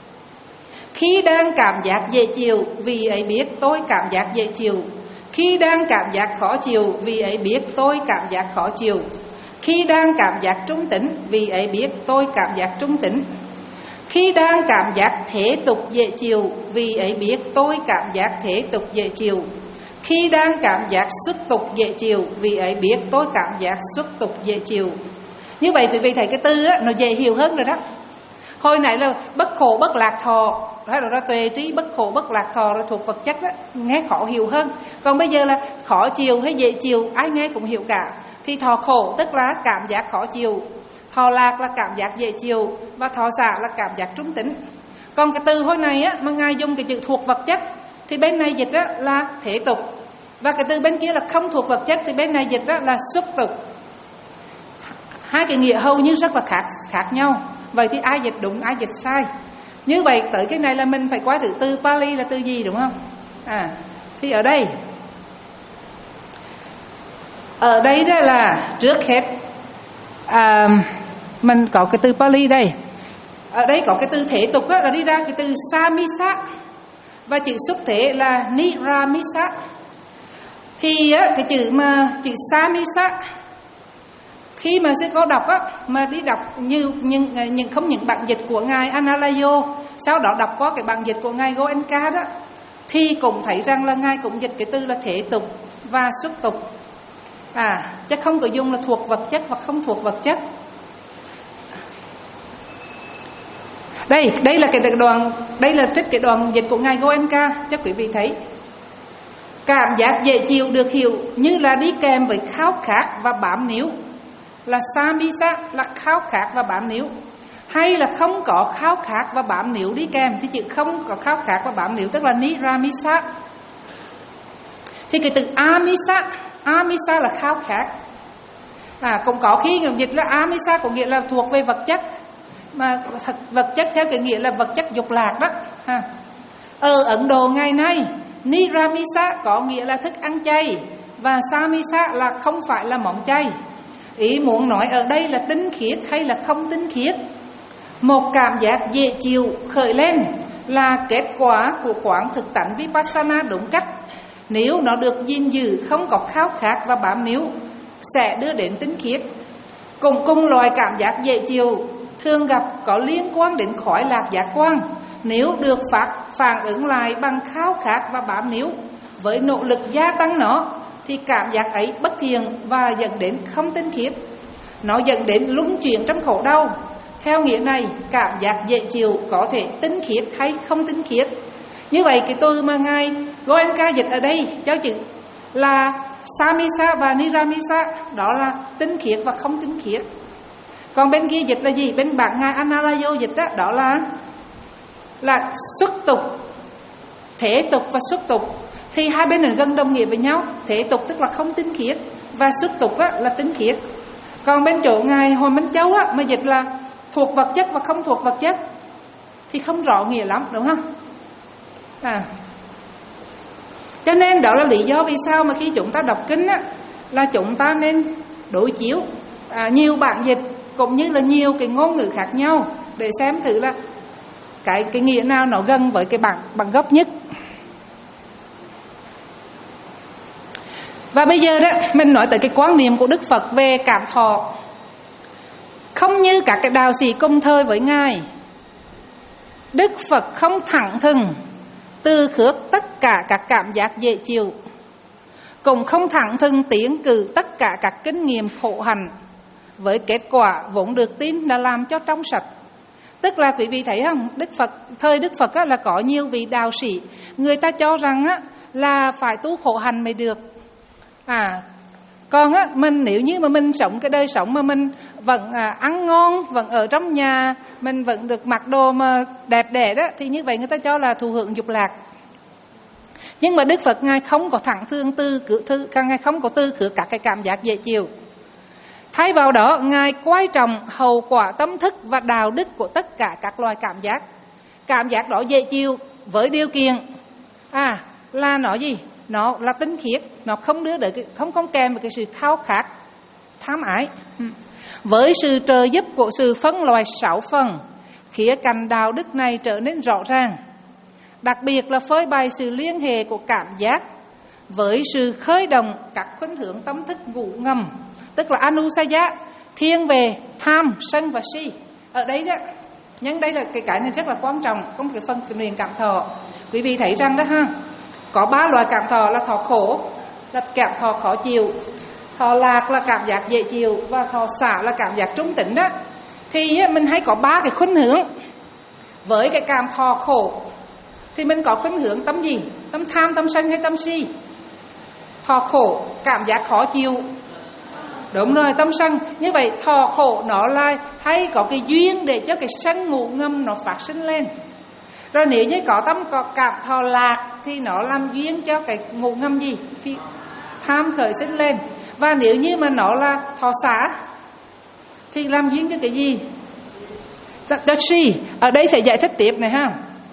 Khi đang cảm giác dễ chịu, vì ấy biết tôi cảm giác dễ chịu. Khi đang cảm giác khó chịu, vì ấy biết tôi cảm giác khó chịu. Khi đang cảm giác trung tính, vì ấy biết tôi cảm giác trung tính. Khi đang cảm giác thế tục dễ chịu, vì ấy biết tôi cảm giác thế tục dễ chịu. Khi đang cảm giác xuất tục dễ chịu, vì ấy biết tôi cảm giác xuất tục dễ chịu. Như vậy quý vị thấy cái từ á, nó dễ hiểu hơn rồi đó. Hồi nãy là bất khổ bất lạc thọ, hay là tuệ trí bất khổ bất lạc thọ là thuộc vật chất đó, nghe khó hiểu hơn. Còn bây giờ là khó chịu hay dễ chịu, ai nghe cũng hiểu cả. Thì thọ khổ tức là cảm giác khó chịu, thọ lạc là cảm giác dễ chịu, và thọ xả là cảm giác trung tính. Còn cái từ hồi này á, mà ngài dùng cái chữ thuộc vật chất, thì bên này dịch á, là thế tục. Và cái từ bên kia là không thuộc vật chất thì bên này dịch đó là xúc tục. Hai cái nghĩa hầu như rất là khác khác nhau. Vậy thì ai dịch đúng, ai dịch sai? Như vậy tới cái này là mình phải qua từ từ Pali là từ gì, đúng không? À, thì ở đây Ở đây đó là trước hết à, mình có cái từ Pali đây. Ở đây có cái từ thế tục đó, là đi ra cái từ Samisa. Và chữ xuất thế là Niramisa. Thì á, cái chữ mà chữ Samisa khi mà sư cô đọc á, mà đi đọc như những, những không những bản dịch của ngài Analayo, sau đó đọc có cái bản dịch của ngài Goenka đó, thì cũng thấy rằng là ngài cũng dịch cái từ là thế tục và xuất tục. À, chứ không có dùng là thuộc vật chất hoặc không thuộc vật chất. Đây, đây là cái đoạn, đây là trích cái đoạn dịch của ngài Goenka cho quý vị thấy. Cảm giác dễ chịu được hiểu như là đi kèm với khao khát và bám níu, là Samisa, là khao khát và bám níu. Hay là không có khao khát và bám níu đi kèm thì chữ không có khao khát và bám níu tức là Niramisa. Thì cái từ Amisa, Amisa là khao khát. À, cũng có khi dịch là Amisa có nghĩa là thuộc về vật chất, mà thật vật chất theo cái nghĩa là vật chất dục lạc đó ha. Ở Ấn Độ ngày nay Niramisa có nghĩa là thức ăn chay, và Samisa là không phải là món chay. Ý muốn nói ở đây là tinh khiết hay là không tinh khiết. Một cảm giác dễ chịu khởi lên là kết quả của quán thực tánh Vipassana đúng cách. Nếu nó được gìn giữ không có khao khát và bám níu sẽ đưa đến tinh khiết. Cùng cùng loại cảm giác dễ chịu thường gặp có liên quan đến khói lạc giác quan. Nếu được phát phản ứng lại bằng khao khát và bám níu với nỗ lực gia tăng nó, thì cảm giác ấy bất thiện và dẫn đến không tinh khiết. Nó dẫn đến luân chuyển trong khổ đau. Theo nghĩa này, cảm giác dễ chịu có thể tinh khiết hay không tinh khiết. Như vậy cái từ mà ngài Goenka dịch ở đây cho chữ là Samisa và Niramisa, đó là tinh khiết và không tinh khiết. Còn bên kia dịch là gì? Bên bản ngài Analayo dịch đó, đó là là xuất tục, thế tục và xuất tục. Thì hai bên là gần đồng nghĩa với nhau. Thế tục tức là không tinh khiết, và xuất tục á, là tinh khiết. Còn bên chỗ ngài Hồ Minh Châu á, mà dịch là thuộc vật chất và không thuộc vật chất thì không rõ nghĩa lắm, đúng không? À, cho nên đó là lý do vì sao mà khi chúng ta đọc kinh á, là chúng ta nên đối chiếu à, nhiều bản dịch cũng như là nhiều cái ngôn ngữ khác nhau để xem thử là cái cái nghĩa nào nó gần với cái bản bản gốc nhất. Và bây giờ đó mình nói tới cái quan niệm của Đức Phật về cảm thọ. Không như các cái đạo sĩ cùng thời với ngài, Đức Phật không thẳng thừng từ khước tất cả các cảm giác dễ chịu, cũng không thẳng thừng tiến cử tất cả các kinh nghiệm khổ hạnh với kết quả vốn được tin là làm cho trong sạch. Tức là quý vị thấy không, Đức Phật thời Đức Phật á, là có nhiều vị đạo sĩ người ta cho rằng á, là phải tu khổ hạnh mới được. À, còn á, mình nếu như mà mình sống cái đời sống mà mình vẫn à, ăn ngon, vẫn ở trong nhà, mình vẫn được mặc đồ mà đẹp đẽ đó, thì như vậy người ta cho là thụ hưởng dục lạc. Nhưng mà Đức Phật ngài không có thẳng thương tư cử thư, ngài không có tư khứ các cái cảm giác dễ chịu. Thay vào đó, ngài quan trọng hậu quả tâm thức và đạo đức của tất cả các loài cảm giác. Cảm giác đó dễ chịu với điều kiện à là nó gì? Nó là tinh khiết, nó không đưa đến không không kèm với cái sự khao khát, tham ái. Với sự trợ giúp của sự phân loại sáu phần, khía cạnh đạo đức này trở nên rõ ràng. Đặc biệt là phơi bày sự liên hệ của cảm giác với sự khơi động các khuynh hướng tâm thức ngủ ngầm, tức là anusaya, thiên về tham, sân và si. Ở đây đó, nhưng đây là cái cái này rất là quan trọng trong cái phần niệm cảm thọ. Quý vị thấy rằng đó ha, có ba loại cảm thọ là thọ khổ, là cảm thọ khó chịu, thọ lạc là cảm giác dễ chịu, và thọ xả là cảm giác trung tĩnh đó. Thì mình hay có ba cái khuynh hướng. Với cái cảm thọ khổ thì mình có khuynh hướng tâm gì? Tâm tham, tâm sân hay tâm si? Thọ khổ, cảm giác khó chịu. Đúng rồi, tâm sân. Như vậy thọ khổ nó là hay có cái duyên để cho cái sân ngủ ngầm nó phát sinh lên. Rồi nếu như có tâm có cảm thọ lạc thì nó làm duyên cho cái ngủ ngầm gì? Phi, tham khởi sinh lên. Và nếu như mà nó là thọ xả thì làm duyên cho cái gì? Cho si. Ở đây sẽ giải thích tiếp này ha.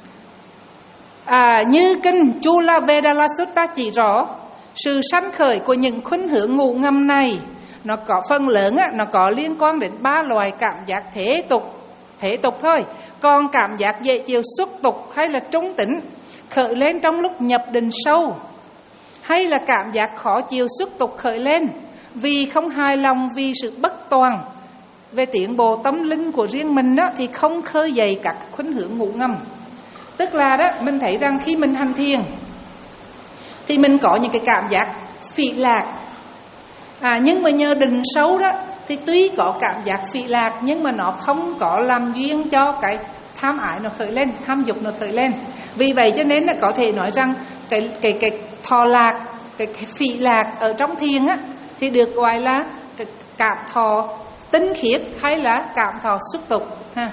À, như kinh Chula Vedala Sutta chỉ rõ, sự sanh khởi của những khuynh hướng ngủ ngầm này nó có phần lớn á, nó có liên quan đến ba loại cảm giác thế tục, thế tục thôi. Còn cảm giác dễ chịu xuất tục hay là trung tính khởi lên trong lúc nhập định sâu, hay là cảm giác khó chịu xuất tục khởi lên vì không hài lòng vì sự bất toàn về tiến bộ tâm linh của riêng mình đó, thì không khơi dậy các khuynh hướng ngủ ngầm. Tức là đó, mình thấy rằng khi mình hành thiền thì mình có những cái cảm giác phỉ lạc, à, nhưng mà nhờ định sâu đó thì tuy có cảm giác phỉ lạc nhưng mà nó không có làm duyên cho cái tham ái nó khởi lên, tham dục nó khởi lên. Vì vậy cho nên là có thể nói rằng cái cái cái thọ lạc, cái, cái phỉ lạc ở trong thiền á thì được gọi là cái cảm thọ tinh khiết hay là cảm thọ xuất tục ha.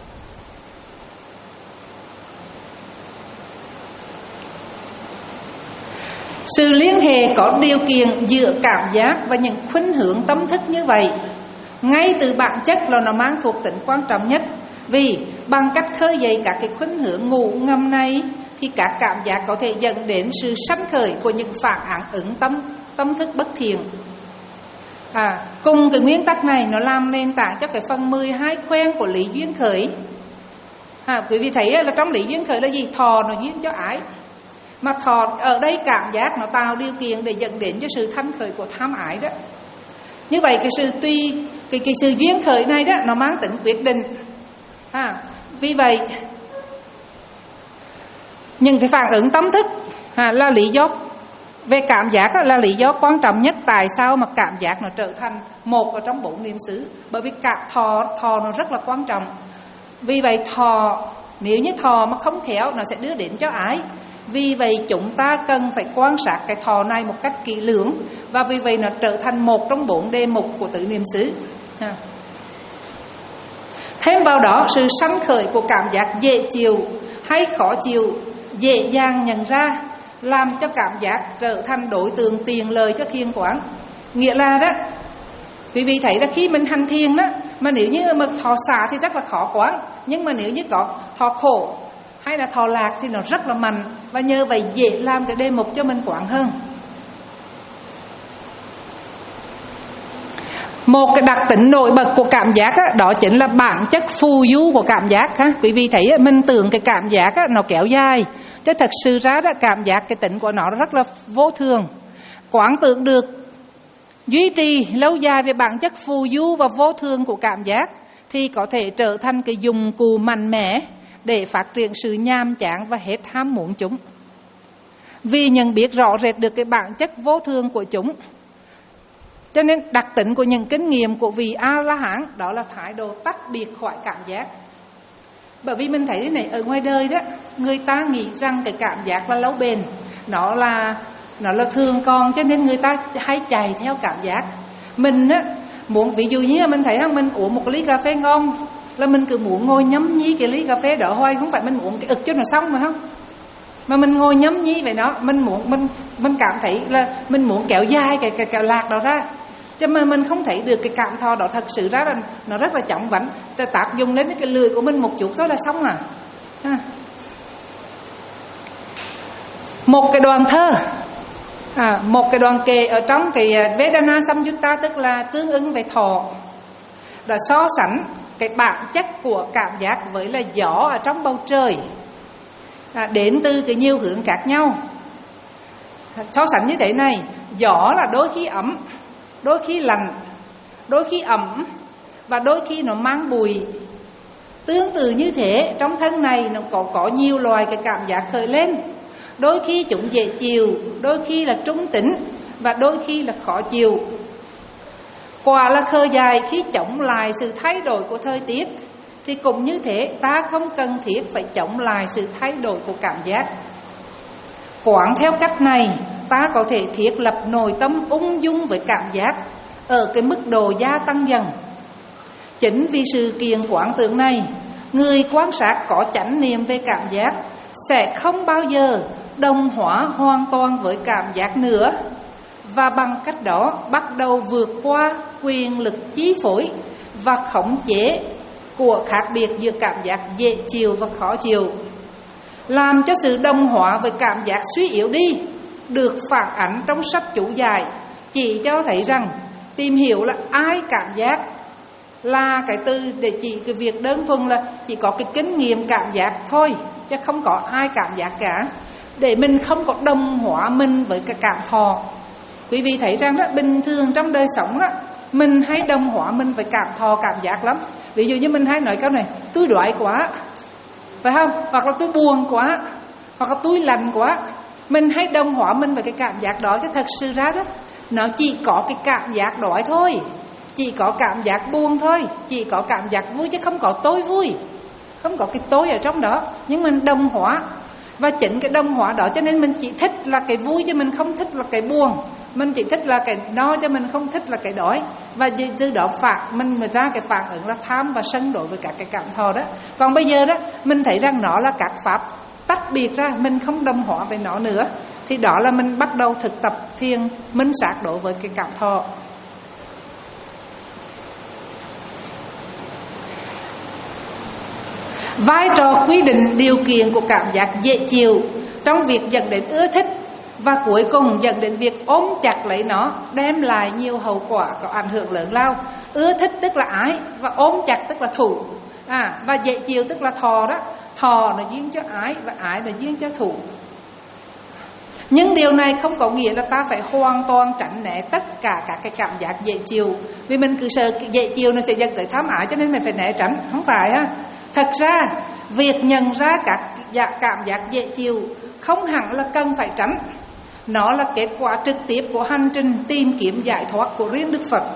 Sự liên hệ có điều kiện giữa cảm giác và những khuynh hướng tâm thức như vậy ngay từ bản chất là nó mang thuộc tính quan trọng nhất. Vì bằng cách khơi dậy các cái khuynh hướng ngủ ngầm này thì các cảm giác có thể dẫn đến sự sanh khởi của những phản ứng tâm tâm thức bất thiện. À, cùng cái nguyên tắc này nó làm nền tảng cho cái phần mười hai khoen của lý duyên khởi. À, quý vị thấy là trong lý duyên khởi là gì? Thọ nó duyên cho ái. Mà thọ ở đây cảm giác nó tạo điều kiện để dẫn đến cho sự thanh khởi của tham ái đó. Như vậy cái sự tuy cái cái sự duyên khởi này đó nó mang tính quyết định. À, vì vậy những cái phản ứng tâm thức à, là lý do về cảm giác đó, là lý do quan trọng nhất tại sao mà cảm giác nó trở thành một ở trong bốn niệm xứ. Bởi vì cảm thọ thọ nó rất là quan trọng. Vì vậy thọ, nếu như thọ mà không khéo nó sẽ đưa đến cho ái. Vì vậy chúng ta cần phải quan sát cái thọ này một cách kỹ lưỡng. Và vì vậy nó trở thành một trong bốn đề mục của tứ niệm xứ. à. Thêm vào đó, sự sanh khởi của cảm giác dễ chịu hay khó chịu dễ dàng nhận ra, làm cho cảm giác trở thành đối tượng tiền lời cho thiền quán. Nghĩa là đó, quý vị thấy là khi mình hành thiền đó, mà nếu như mà thọ xả thì rất là khó quán. Nhưng mà nếu như có thọ khổ hay là thọ lạc thì nó rất là mạnh. Và nhờ vậy dễ làm cái đề mục cho mình quán hơn. Một cái đặc tính nổi bật của cảm giác đó, đó chính là bản chất phù du của cảm giác ha. Quý vị thấy mình tưởng cái cảm giác đó, nó kéo dài, chứ thật sự ra đó, cảm giác cái tính của nó rất là vô thường. Quán tưởng được duy trì lâu dài về bản chất phù du và vô thường của cảm giác thì có thể trở thành cái dụng cụ mạnh mẽ để phát triển sự nhàm chán và hết ham muốn chúng. Vì nhận biết rõ rệt được cái bản chất vô thường của chúng, cho nên đặc tính của những kinh nghiệm của vị A-la-hán đó là thái độ tách biệt khỏi cảm giác. Bởi vì mình thấy thế này, ở ngoài đời đó, người ta nghĩ rằng cái cảm giác là lâu bền, nó là nó là thường còn, cho nên người ta hay chạy theo cảm giác. Mình á, muốn ví dụ như mình thấy mình uống một ly cà phê ngon là mình cứ muốn ngồi nhấm nhí cái ly cà phê đó hoài, không phải mình uống cái ực cho nó xong mà không, mà mình ngồi nhấm nhí vậy đó, mình muốn mình mình cảm thấy là mình muốn kéo dài cái cái, cái lạc đó ra. Cho mà mình không thấy được cái cảm thọ đó thật sự ra là nó rất là chóng vánh, tác dụng đến cái lưỡi của mình một chút thôi là xong à. ha. Một cái đoạn thơ, à, một cái đoạn kệ ở trong cái Vedana Samyutta, tức là tương ứng về thọ, đã so sánh cái bản chất của cảm giác với là gió ở trong bầu trời, à, đến từ cái nhiều hướng khác nhau. So sánh như thế này, gió là đôi khi ấm, đôi khi lạnh, đôi khi ẩm và đôi khi nó mang bụi. Tương tự như thế, trong thân này nó có có nhiều loài cái cảm giác khởi lên. Đôi khi chúng dễ chịu, đôi khi là trung tính và đôi khi là khó chịu. Quả là khờ dài khi chống lại sự thay đổi của thời tiết, thì cũng như thế, ta không cần thiết phải chống lại sự thay đổi của cảm giác. Quán theo cách này, ta có thể thiết lập nội tâm ung dung với cảm giác ở cái mức độ gia tăng dần. Chính vì sự kiện quán tưởng này, người quan sát có chánh niệm về cảm giác sẽ không bao giờ đồng hóa hoàn toàn với cảm giác nữa, và bằng cách đó bắt đầu vượt qua quyền lực chi phối và khống chế của khác biệt giữa cảm giác dễ chịu và khó chịu, làm cho sự đồng hóa với cảm giác suy yếu đi được phản ánh trong sách chú giải, chỉ cho thấy rằng tìm hiểu là ai cảm giác là cái từ để chỉ cái việc đơn thuần là chỉ có cái kinh nghiệm cảm giác thôi, chứ không có ai cảm giác cả, để mình không có đồng hóa mình với cái cảm thọ. Quý vị thấy rằng đó, bình thường trong đời sống đó, mình hay đồng hóa mình với cảm thọ, cảm giác lắm. Ví dụ như mình hay nói câu này: tôi đói quá, phải không? Hoặc là tôi buồn quá, hoặc là tôi lạnh quá. Mình hay đồng hóa mình với cái cảm giác đó, chứ thật sự ra đó nó chỉ có cái cảm giác đói thôi, chỉ có cảm giác buồn thôi, chỉ có cảm giác vui chứ không có tôi vui, không có cái tôi ở trong đó. Nhưng mình đồng hóa, và chính cái đồng hóa đó cho nên mình chỉ thích là cái vui chứ mình không thích là cái buồn, mình chỉ thích là cái no chứ mình không thích là cái đói. Và từ đó phản mình mà ra cái phản ứng là tham và sân đối với các cái cảm thọ đó. Còn bây giờ đó mình thấy rằng nó là các pháp tách biệt ra, mình không đồng hóa với nó nữa, thì đó là mình bắt đầu thực tập thiền minh sát đối với cái cảm thọ. Vai trò quy định điều kiện của cảm giác dễ chịu trong việc dẫn đến ưa thích, và cuối cùng dẫn đến việc ôm chặt lấy nó, đem lại nhiều hậu quả có ảnh hưởng lớn lao. Ưa thích tức là ái, và ôm chặt tức là thủ, à, và dễ chịu tức là thọ đó. Thọ là duyên cho ái, và ái là duyên cho thủ. Nhưng điều này không có nghĩa là ta phải hoàn toàn tránh né tất cả các cái cảm giác dễ chịu, vì mình cứ sợ dễ chịu nó sẽ dẫn tới tham ái cho nên mình phải né tránh. Không phải ha. Thật ra việc nhận ra các cảm giác dễ chịu không hẳn là cần phải tránh, nó là kết quả trực tiếp của hành trình tìm kiếm giải thoát của riêng Đức Phật.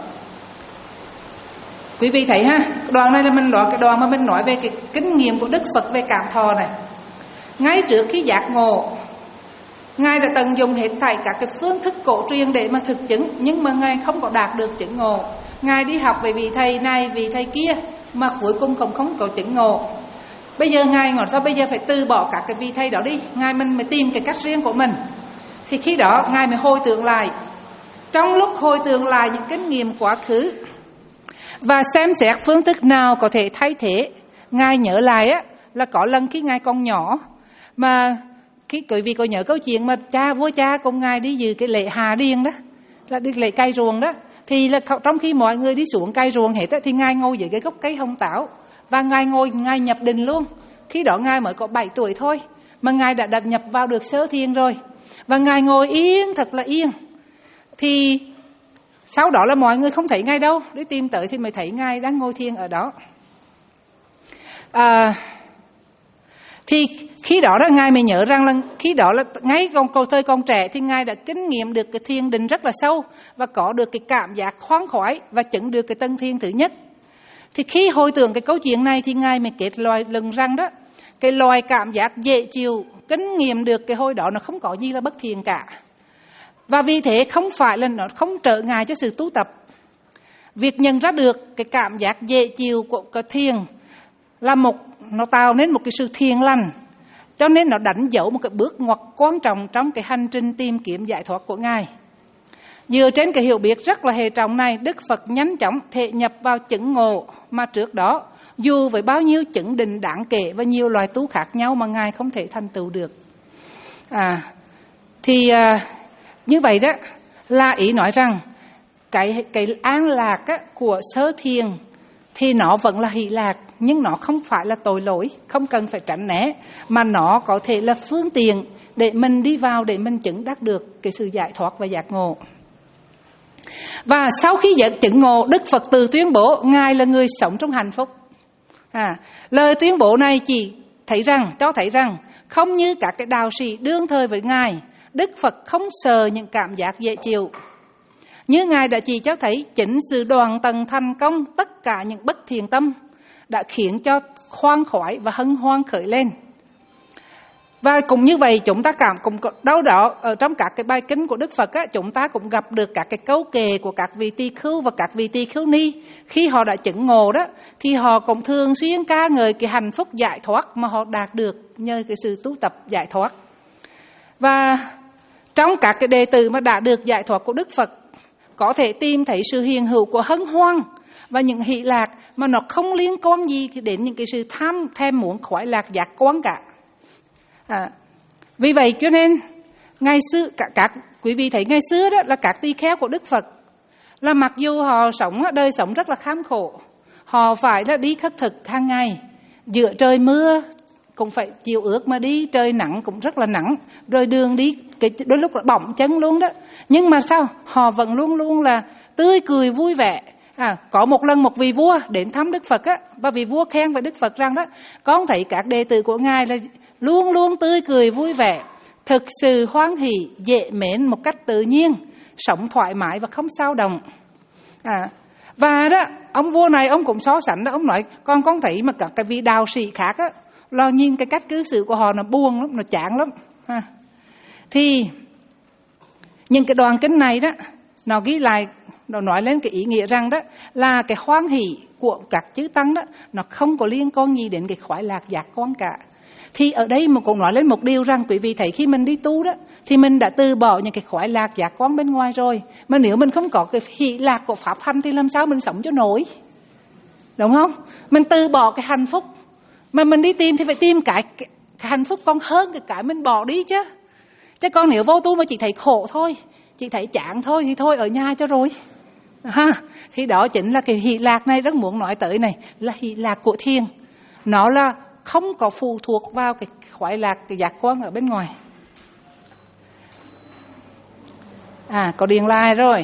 Quý vị thấy ha, đoạn này là mình nói cái đoạn mà mình nói về cái kinh nghiệm của Đức Phật về cảm thọ này. Ngay trước khi giác ngộ, Ngài đã tận dụng hết thảy các cái phương thức cổ truyền để mà thực chứng, nhưng mà Ngài không có đạt được chứng ngộ. Ngài đi học về vị thầy này, vị thầy kia, mà cuối cùng cũng không có chứng ngộ. Bây giờ Ngài ngồi sao bây giờ phải từ bỏ các cái vị thầy đó đi, Ngài mình mới tìm cái cách riêng của mình. Thì khi đó Ngài mới hồi tưởng lại. Trong lúc hồi tưởng lại những kinh nghiệm quá khứ và xem xét phương thức nào có thể thay thế, Ngài nhớ lại á, là có lần khi Ngài còn nhỏ, mà khi quý vị có nhớ câu chuyện mà cha vua cha cùng Ngài đi dự cái lễ Hà Điền đó, là đi lễ cày ruộng đó, thì là trong khi mọi người đi xuống cày ruộng hết á, thì Ngài ngồi dưới cái gốc cây hồng táo, và Ngài ngồi Ngài nhập định luôn. Khi đó Ngài mới có bảy tuổi thôi, mà Ngài đã đập nhập vào được sơ thiền rồi, và Ngài ngồi yên, thật là yên. Thì sau đó là mọi người không thấy Ngài đâu, đi tìm tới thì mới thấy Ngài đang ngồi thiền ở đó. À, thì khi đó đó Ngài mới nhớ rằng là khi đó là ngay còn cầu thời còn trẻ thì Ngài đã kinh nghiệm được cái thiền định rất là sâu, và có được cái cảm giác khoan khoái, và chứng được cái tân thiền thứ nhất. Thì khi hồi tưởng cái câu chuyện này thì Ngài mới kết luận rằng đó, cái loài cảm giác dễ chịu kinh nghiệm được cái hồi đó nó không có gì là bất thiện cả, và vì thế không phải là nó không trở ngại cho sự tu tập. Việc nhận ra được cái cảm giác dễ chịu của cái thiền là một, nó tạo nên một cái sự thiền lành, cho nên nó đánh dấu một cái bước ngoặt quan trọng trong cái hành trình tìm kiếm giải thoát của Ngài. Dựa trên cái hiểu biết rất là hệ trọng này, Đức Phật nhanh chóng thể nhập vào chứng ngộ mà trước đó dù với bao nhiêu chứng định đáng kể và nhiều loài tu khác nhau mà Ngài không thể thành tựu được. À, thì à, như vậy đó là ý nói rằng cái, cái an lạc á, của sơ thiền thì nó vẫn là hỷ lạc, nhưng nó không phải là tội lỗi, không cần phải tránh né, mà nó có thể là phương tiện để mình đi vào, để mình chứng đắc được cái sự giải thoát và giác ngộ. Và sau khi chứng ngộ, Đức Phật từ tuyên bố Ngài là người sống trong hạnh phúc. À, lời tuyên bố này chỉ thấy rằng, cho thấy rằng không như các cái đạo sĩ đương thời với Ngài, Đức Phật không sợ những cảm giác dễ chịu. Như Ngài đã chỉ cho thấy chính sự đoàn tầng thành công tất cả những bất thiện tâm đã khiến cho khoan khoái và hân hoan khởi lên. Và cũng như vậy chúng ta cảm cũng đâu đó ở trong các cái bài kinh của Đức Phật á, chúng ta cũng gặp được các cái câu kệ của các vị tỳ khưu và các vị tỳ khưu ni. Khi họ đã chứng ngộ đó thì họ cũng thường xuyên ca ngợi cái hạnh phúc giải thoát mà họ đạt được nhờ cái sự tu tập giải thoát. Và trong các cái đệ tử mà đã được giải thoát của Đức Phật có thể tìm thấy sự hiện hữu của hân hoan và những hỷ lạc mà nó không liên quan gì đến những cái sự tham thèm muốn khoái lạc giác quan cả. À, vì vậy cho nên ngày xưa các, các quý vị thấy ngày xưa đó là các tỳ kheo của Đức Phật là mặc dù họ sống đời sống rất là kham khổ, họ phải là đi khất thực hàng ngày, giữa trời mưa cũng phải chịu ướt mà đi, trời nắng cũng rất là nắng, rồi đường đi cái đôi lúc là bỏng chân luôn đó. Nhưng mà sao họ vẫn luôn luôn là tươi cười vui vẻ. À, có một lần một vị vua đến thăm Đức Phật á, và vị vua khen với Đức Phật rằng đó, con thấy các đệ tử của ngài là luôn luôn tươi cười vui vẻ, thực sự hoan hỷ, dễ mến một cách tự nhiên, sống thoải mái và không sao động. À, và đó ông vua này ông cũng so sánh đó, ông nói con con thấy mà các cái vị đạo sĩ khác á, lo nhìn cái cách cư xử của họ nó buồn lắm, nó chán lắm. À, thì những cái đoạn kinh này đó nó ghi lại, nó nói lên cái ý nghĩa rằng đó là cái hoan hỷ của các chư tăng đó nó không có liên quan gì đến cái khoái lạc giác quan cả. Thì ở đây mà cũng nói lên một điều rằng quý vị thấy khi mình đi tu đó thì mình đã từ bỏ những cái khoái lạc giác quan bên ngoài rồi. Mà nếu mình không có cái hỷ lạc của pháp hành thì làm sao mình sống cho nổi, đúng không? Mình từ bỏ cái hạnh phúc mà mình đi tìm thì phải tìm cái, cái, cái hạnh phúc còn hơn cái cái mình bỏ đi chứ. Chứ còn nếu vô tu mà chỉ thấy khổ thôi, chỉ thấy chán thôi thì thôi ở nhà cho rồi. Ha, thì đó chính là cái hỷ lạc này rất muốn nói tới này, là hỷ lạc của thiền. Nó là không có phụ thuộc vào cái khoái lạc, cái giác quan ở bên ngoài. À, có điện lại rồi.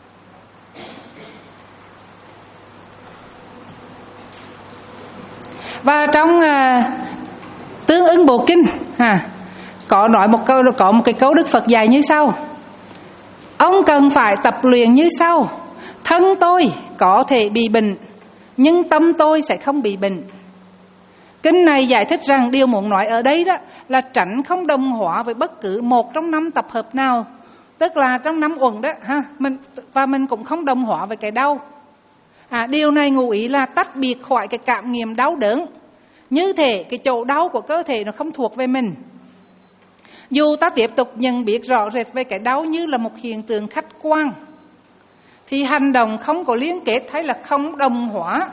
Và trong uh, tương ứng bộ kinh à, có nói một câu, có một cái câu Đức Phật dạy như sau: ông cần phải tập luyện như sau: thân tôi có thể bị bệnh, nhưng tâm tôi sẽ không bị bệnh. Kinh này giải thích rằng điều muốn nói ở đây đó là tránh không đồng hóa với bất cứ một trong năm tập hợp nào, tức là trong năm uẩn đó ha, mình và mình cũng không đồng hóa với cái đau. À, điều này ngụ ý là tách biệt khỏi cái cảm nghiệm đau đớn. Như thể cái chỗ đau của cơ thể nó không thuộc về mình. Dù ta tiếp tục nhận biết rõ rệt về cái đau như là một hiện tượng khách quan, thì hành động không có liên kết hay là không đồng hóa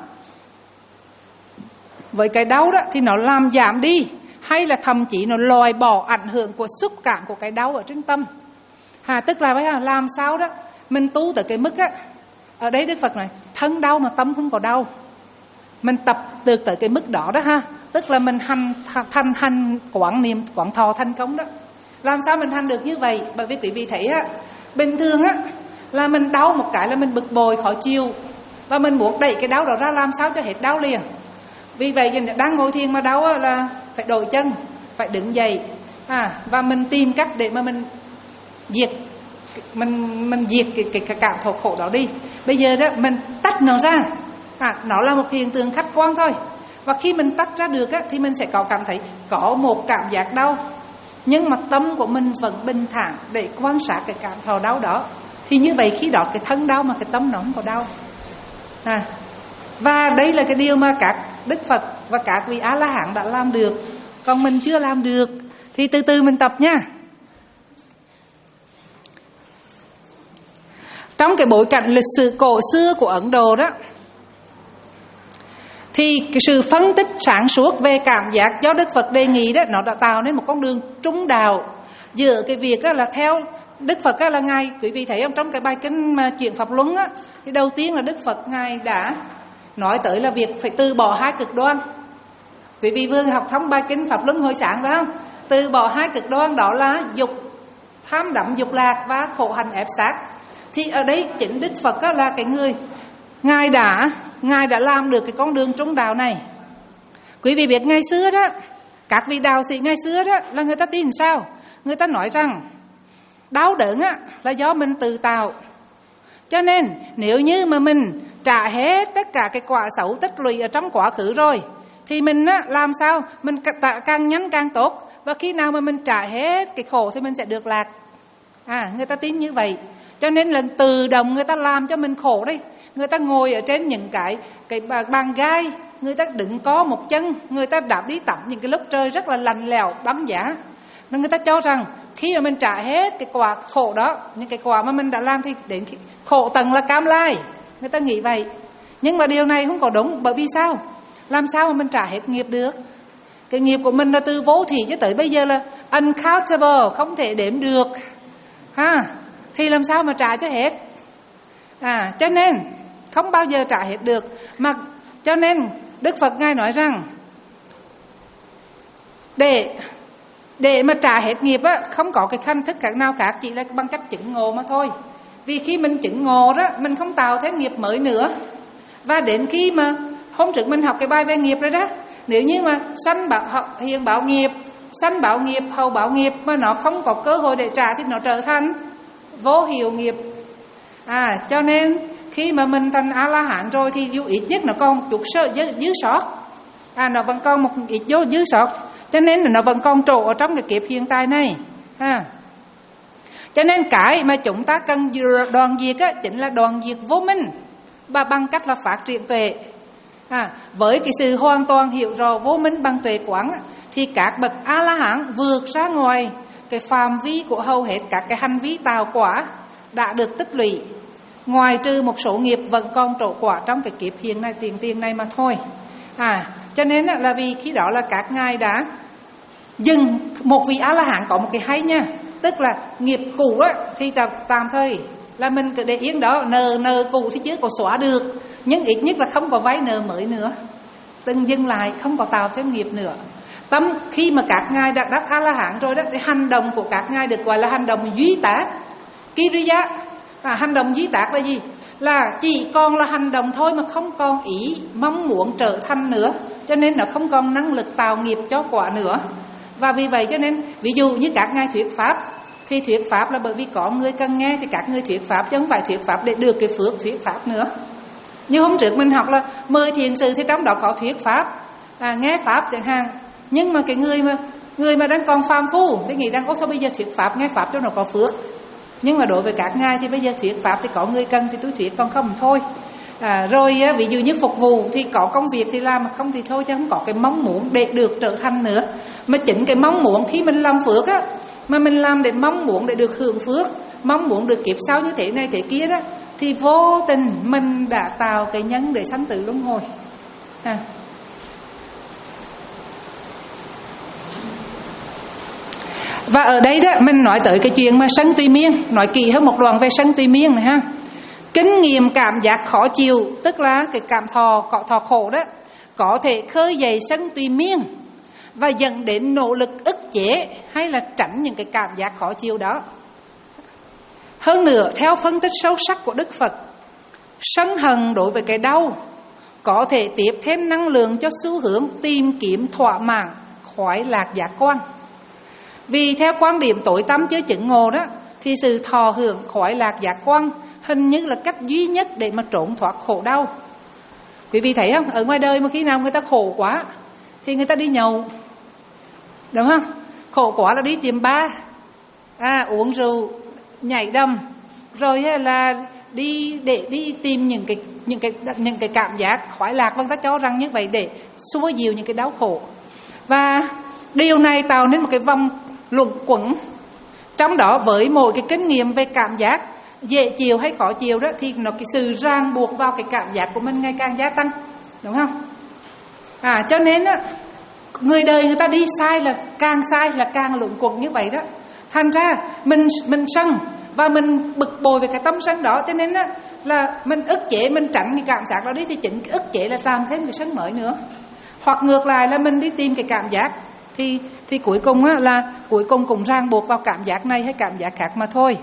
với cái đau đó thì nó làm giảm đi, hay là thậm chí nó loại bỏ ảnh hưởng của xúc cảm của cái đau ở trên tâm. À, tức là phải làm sao đó mình tu tới cái mức á, ở đây Đức Phật này thân đau mà tâm không có đau. Mình tập được tới cái mức đó đó ha, tức là mình hành thành hành quán niệm quán thọ thành công đó. Làm sao mình hành được như vậy? Bởi vì quý vị thấy á, bình thường á là mình đau một cái là mình bực bội khó chịu, và mình muốn đẩy cái đau đó ra làm sao cho hết đau liền. Vì vậy đang ngồi thiền mà đau á, là phải đổi chân, phải đứng dậy, à, và mình tìm cách để mà mình diệt mình mình diệt cái, cái, cái cảm thọ khổ đó đi. Bây giờ đó mình tách nó ra, à, nó là một hiện tượng khách quan thôi. Và khi mình tách ra được á, thì mình sẽ có cảm thấy có một cảm giác đau, nhưng mà tâm của mình vẫn bình thản để quan sát cái cảm thọ đau đó. Thì như vậy khi đó cái thân đau mà cái tâm nó không có đau. À, và đây là cái điều mà các Đức Phật và các vị A-la-hán đã làm được, còn mình chưa làm được. Thì từ từ mình tập nha. Trong cái bối cảnh lịch sử cổ xưa của Ấn Độ đó, thì cái sự phân tích sáng suốt về cảm giác do Đức Phật đề nghị đó, nó đã tạo nên một con đường trung đạo giữa cái việc đó là theo Đức Phật đó là Ngài, quý vị thấy không, trong cái bài kinh mà Chuyển Pháp Luân á, thì đầu tiên là Đức Phật Ngài đã nói tới là việc phải từ bỏ hai cực đoan. Quý vị vừa học thông bài kinh Pháp Luân hồi sáng phải không? Từ bỏ hai cực đoan đó là dục tham đắm, dục lạc và khổ hạnh ép sát. Thì ở đây chính Đức Phật đó là cái người Ngài đã Ngài đã làm được cái con đường trung đạo này. Quý vị biết ngày xưa đó, các vị đạo sĩ ngày xưa đó là người ta tin sao? Người ta nói rằng đau đớn á là do mình tự tạo. Cho nên nếu như mà mình trả hết tất cả cái quả xấu tích lũy ở trong quá khứ rồi, thì mình á làm sao mình càng nhanh càng tốt, và khi nào mà mình trả hết cái khổ thì mình sẽ được lạc. À, người ta tin như vậy. Cho nên là tự động người ta làm cho mình khổ đấy. Người ta ngồi ở trên những cái cái bàn gai, người ta đứng có một chân, người ta đạp đi tắm những cái lúc trời rất là lạnh lẽo băng giá. Nên người ta cho rằng khi mà mình trả hết cái quả khổ đó, những cái quả mà mình đã làm, thì đến khi khổ tận là cam lai. Người ta nghĩ vậy. Nhưng mà điều này không có đúng. Bởi vì sao? Làm sao mà mình trả hết nghiệp được? Cái nghiệp của mình là từ vô thị cho tới bây giờ là uncountable, không thể đếm được ha. Thì làm sao mà trả cho hết? À, cho nên không bao giờ trả hết được. Mà cho nên Đức Phật Ngài nói rằng Để Để mà trả hết nghiệp á, không có cái khanh thức khác nào khác, chỉ là bằng cách chứng ngộ mà thôi. Vì khi mình chứng ngộ đó, mình không tạo thêm nghiệp mới nữa. Và đến khi mà hôm trước mình học cái bài về nghiệp rồi đó, nếu như mà sanh bảo, hiện báo nghiệp, sanh báo nghiệp, hậu báo nghiệp mà nó không có cơ hội để trả thì nó trở thành vô hiệu nghiệp. À, cho nên khi mà mình thành A-la-hán rồi thì dù ít nhất nó còn một chút sợ dư, dư sót. À, nó vẫn còn một ít vô dư sót. Cho nên là nó vẫn còn trụ ở trong cái kiếp hiện tại này. À. Cho nên cái mà chúng ta cần đoàn diệt á, chính là đoàn diệt vô minh, và bằng cách là phát triển tuệ. À, với cái sự hoàn toàn hiểu rõ vô minh bằng tuệ quán á, thì các bậc A-la-hán vượt ra ngoài cái phạm vi của hầu hết các cái hành vi tạo quả đã được tích lũy, ngoài trừ một số nghiệp vẫn còn trổ quả trong cái kiếp hiện này, tiền tiền này mà thôi. À, cho nên là vì khi đó là các ngài đã dừng. Một vị A-la-hán có một cái hay nha, tức là nghiệp cũ á, thì tạm thời là mình cứ để yên đó, nợ nợ cũ thì chưa có xóa được, nhưng ít nhất là không có vay nợ mới nữa, từng dừng lại, không có tạo thêm nghiệp nữa. Tâm khi mà các ngài đã đắc A-la-hán rồi đó, thì hành động của các ngài được gọi là hành động duy tác, Kiriya. À, hành động duy tác là gì? Là chỉ còn là hành động thôi, mà không còn ý mong muốn trở thành nữa. Cho nên nó không còn năng lực tạo nghiệp cho quả nữa. Và vì vậy cho nên ví dụ như các ngài thuyết pháp, thì thuyết pháp là bởi vì có người cần nghe, thì các người thuyết pháp, chứ không phải thuyết pháp để được cái phước thuyết pháp nữa. Như hôm trước mình học là mười thiền sự, thì trong đó có thuyết pháp, à, nghe pháp chẳng hạn. Nhưng mà cái người mà người mà đang còn phàm phu thì nghĩ đang có sao bây giờ thuyết pháp, nghe pháp cho nó có phước. Nhưng mà đối với các ngài thì bây giờ thuyết pháp thì có người cần thì tôi thuyết, còn không thôi. À, rồi ví dụ như phục vụ thì có công việc thì làm, mà không thì thôi, chứ không có cái mong muốn để được trở thành nữa. Mà chính cái mong muốn khi mình làm phước á, mà mình làm để mong muốn để được hưởng phước, mong muốn được kiếp sau như thế này thế kia đó, thì vô tình mình đã tạo cái nhân để sanh tử luân hồi. À. Và ở đây đó mình nói tới cái chuyện mà sân tùy miên, nói kỹ hơn một đoạn về sân tùy miên này ha. Kinh nghiệm cảm giác khó chịu, tức là cái cảm thọ, cọ thọ khổ đó, có thể khơi dậy sân tùy miên và dẫn đến nỗ lực ức chế hay là tránh những cái cảm giác khó chịu đó. Hơn nữa, theo phân tích sâu sắc của Đức Phật, sân hận đối với cái đau có thể tiếp thêm năng lượng cho xu hướng tìm kiếm thỏa mãn khoái lạc giác quan. Vì theo quan điểm tối tăm chưa chứng ngộ đó, thì sự thọ hưởng khoái lạc giác quan hình như là cách duy nhất để mà trốn thoát khổ đau. Quý vị thấy không? Ở ngoài đời mà khi nào người ta khổ quá thì người ta đi nhậu, đúng không? Khổ quá là đi tiệm bar, à, uống rượu, nhảy đầm, rồi là đi để đi tìm những cái những cái những cái cảm giác khoái lạc, vâng, ta cho rằng như vậy để xua dịu những cái đau khổ. Và điều này tạo nên một cái vòng luẩn quẩn. Trong đó với mỗi cái kinh nghiệm về cảm giác dễ chịu hay khó chịu đó, thì nó cái sự ràng buộc vào cái cảm giác của mình ngày càng gia tăng, đúng không? À, cho nên á, người đời người ta đi sai là càng sai là càng luẩn quẩn như vậy đó. Thành ra mình mình sân và mình bực bội về cái tâm sân đó, cho nên á là mình ức chế, mình tránh cái cảm giác đó đi, thì chính ức chế là làm thêm cái sân mới nữa. Hoặc ngược lại là mình đi tìm cái cảm giác, thì thì cuối cùng á là cuối cùng cũng ràng buộc vào cảm giác này hay cảm giác khác mà thôi.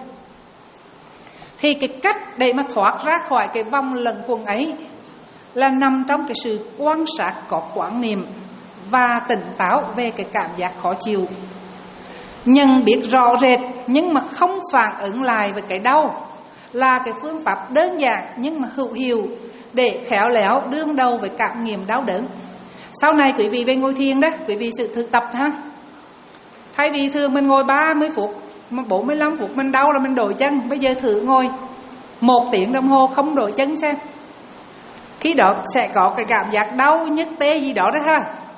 Thì cái cách để mà thoát ra khỏi cái vòng lẩn quẩn ấy là nằm trong cái sự quan sát có quán niệm và tỉnh táo về cái cảm giác khó chịu, nhận biết rõ rệt nhưng mà không phản ứng lại với cái đau, là cái phương pháp đơn giản nhưng mà hữu hiệu để khéo léo đương đầu với cảm nghiệm đau đớn. Sau này quý vị về ngồi thiền đó, quý vị sự thực tập ha. Thay vì thường mình ngồi ba mươi phút, mà bốn mươi lăm phút mình đau là mình đổi chân, bây giờ thử ngồi một tiếng đồng hồ không đổi chân xem. Khi đó sẽ có cái cảm giác đau nhức tê gì đó đó ha.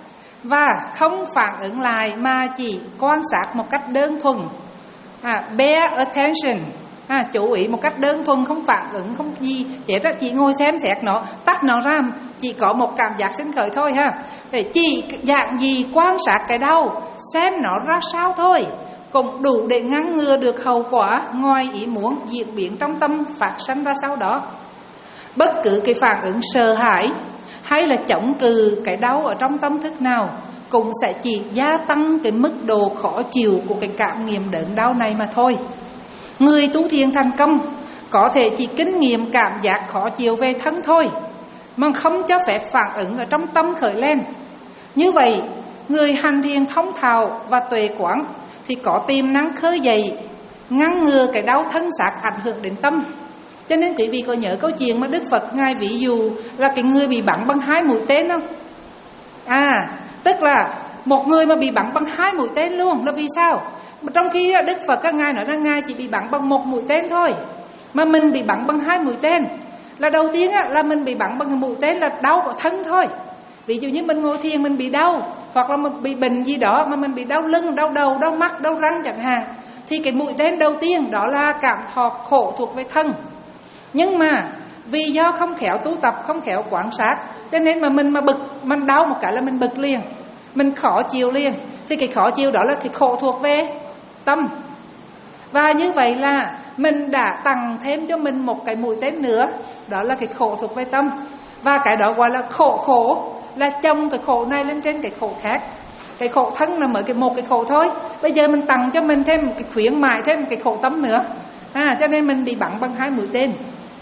và không phản ứng lại mà chỉ quan sát một cách đơn thuần, à, bear attention, à, chú ý một cách đơn thuần, không phản ứng, không gì vậy đó, chỉ ngồi xem xét nó, tách nó ra, chỉ có một cảm giác sinh khởi thôi ha. Để chỉ dạng gì quan sát cái đau, xem nó ra sao thôi, cũng đủ để ngăn ngừa được hậu quả ngoài ý muốn diễn biến trong tâm phát sinh ra sau đó. Bất cứ cái phản ứng sợ hãi hay là chống cự cái đau ở trong tâm thức nào cũng sẽ chỉ gia tăng cái mức độ khó chịu của cái cảm nghiệm đớn đau này mà thôi. Người tu thiền thành công có thể chỉ kinh nghiệm cảm giác khó chịu về thân thôi, mà không cho phép phản ứng ở trong tâm khởi lên. Như vậy, người hành thiền thông thạo và tuệ quán thì có tiềm năng khơi dậy, ngăn ngừa cái đau thân xác ảnh hưởng đến tâm. Cho nên quý vị có nhớ câu chuyện mà Đức Phật Ngài ví dụ là cái người bị bắn bằng hai mũi tên không? À, tức là một người mà bị bắn bằng hai mũi tên luôn, là vì sao? Trong khi Đức Phật các Ngài nói rằng Ngài chỉ bị bắn bằng một mũi tên thôi, mà mình bị bắn bằng hai mũi tên. Là đầu tiên là mình bị bắn bằng cái mũi tên là đau ở thân thôi. Ví dụ như mình ngồi thiền mình bị đau, hoặc là mình bị bệnh gì đó mà mình bị đau lưng, đau đầu, đau mắt, đau răng chẳng hạn, thì cái mũi tên đầu tiên đó là cảm thọ khổ thuộc về thân. Nhưng mà vì do không khéo tu tập, không khéo quan sát, cho nên mà mình mà bực, mình đau một cái là mình bực liền, mình khó chịu liền. Thì cái khó chịu đó là cái khổ thuộc về tâm. Và như vậy là mình đã tăng thêm cho mình một cái mũi tên nữa, đó là cái khổ thuộc về tâm. Và cái đó gọi là khổ khổ, là chồng cái khổ này lên trên cái khổ khác. Cái khổ thân là mới cái một cái khổ thôi, bây giờ mình tăng cho mình thêm một cái khuyến mại, thêm một cái khổ tâm nữa, à, cho nên mình bị bắn bằng hai mũi tên.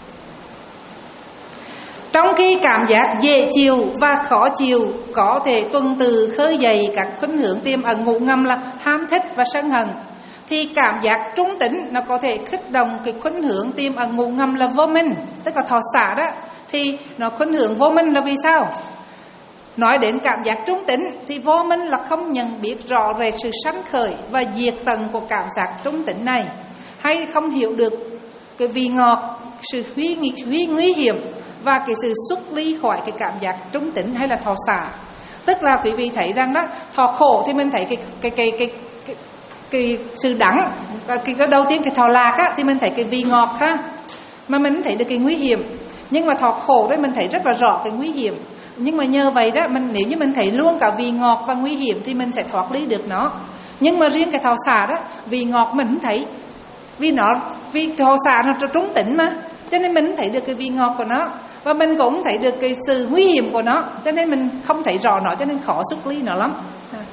Trong khi cảm giác dễ chịu và khó chịu có thể tuần từ khơi dậy các khuynh hướng tiềm ẩn ngụ ngầm là ham thích và sân hận, thì cảm giác trung tính nó có thể kích động cái khuynh hướng tiềm ẩn ngụ ngầm là vô minh, tức là thọ xả đó. Thì nó khuynh hướng vô minh là vì sao? Nói đến cảm giác trung tính thì vô minh là không nhận biết rõ rệt sự sanh khởi và diệt tận của cảm giác trung tính này, hay không hiểu được cái vị ngọt, sự huy, huy nguy hiểm và cái sự xuất ly khỏi cái cảm giác trung tính hay là thọ xả. Tức là quý vị thấy rằng đó, thọ khổ thì mình thấy cái cái cái cái cái, cái sự đắng, cái, cái đầu tiên cái thọ lạc á, thì mình thấy cái vị ngọt ha, mà mình thấy được cái nguy hiểm. Nhưng mà thọ khổ đấy mình thấy rất là rõ cái nguy hiểm. Nhưng mà nhờ vậy đó, mình nếu như mình thấy luôn cả vị ngọt và nguy hiểm thì mình sẽ thoát ly được nó. Nhưng mà riêng cái thọ xả đó, vị ngọt mình không thấy, vì nó vì thọ xả nó trúng tính mà, cho nên mình thấy được cái vị ngọt của nó, và mình cũng thấy được cái sự nguy hiểm của nó, cho nên mình không thấy rõ nó, cho nên khó xuất ly nó lắm.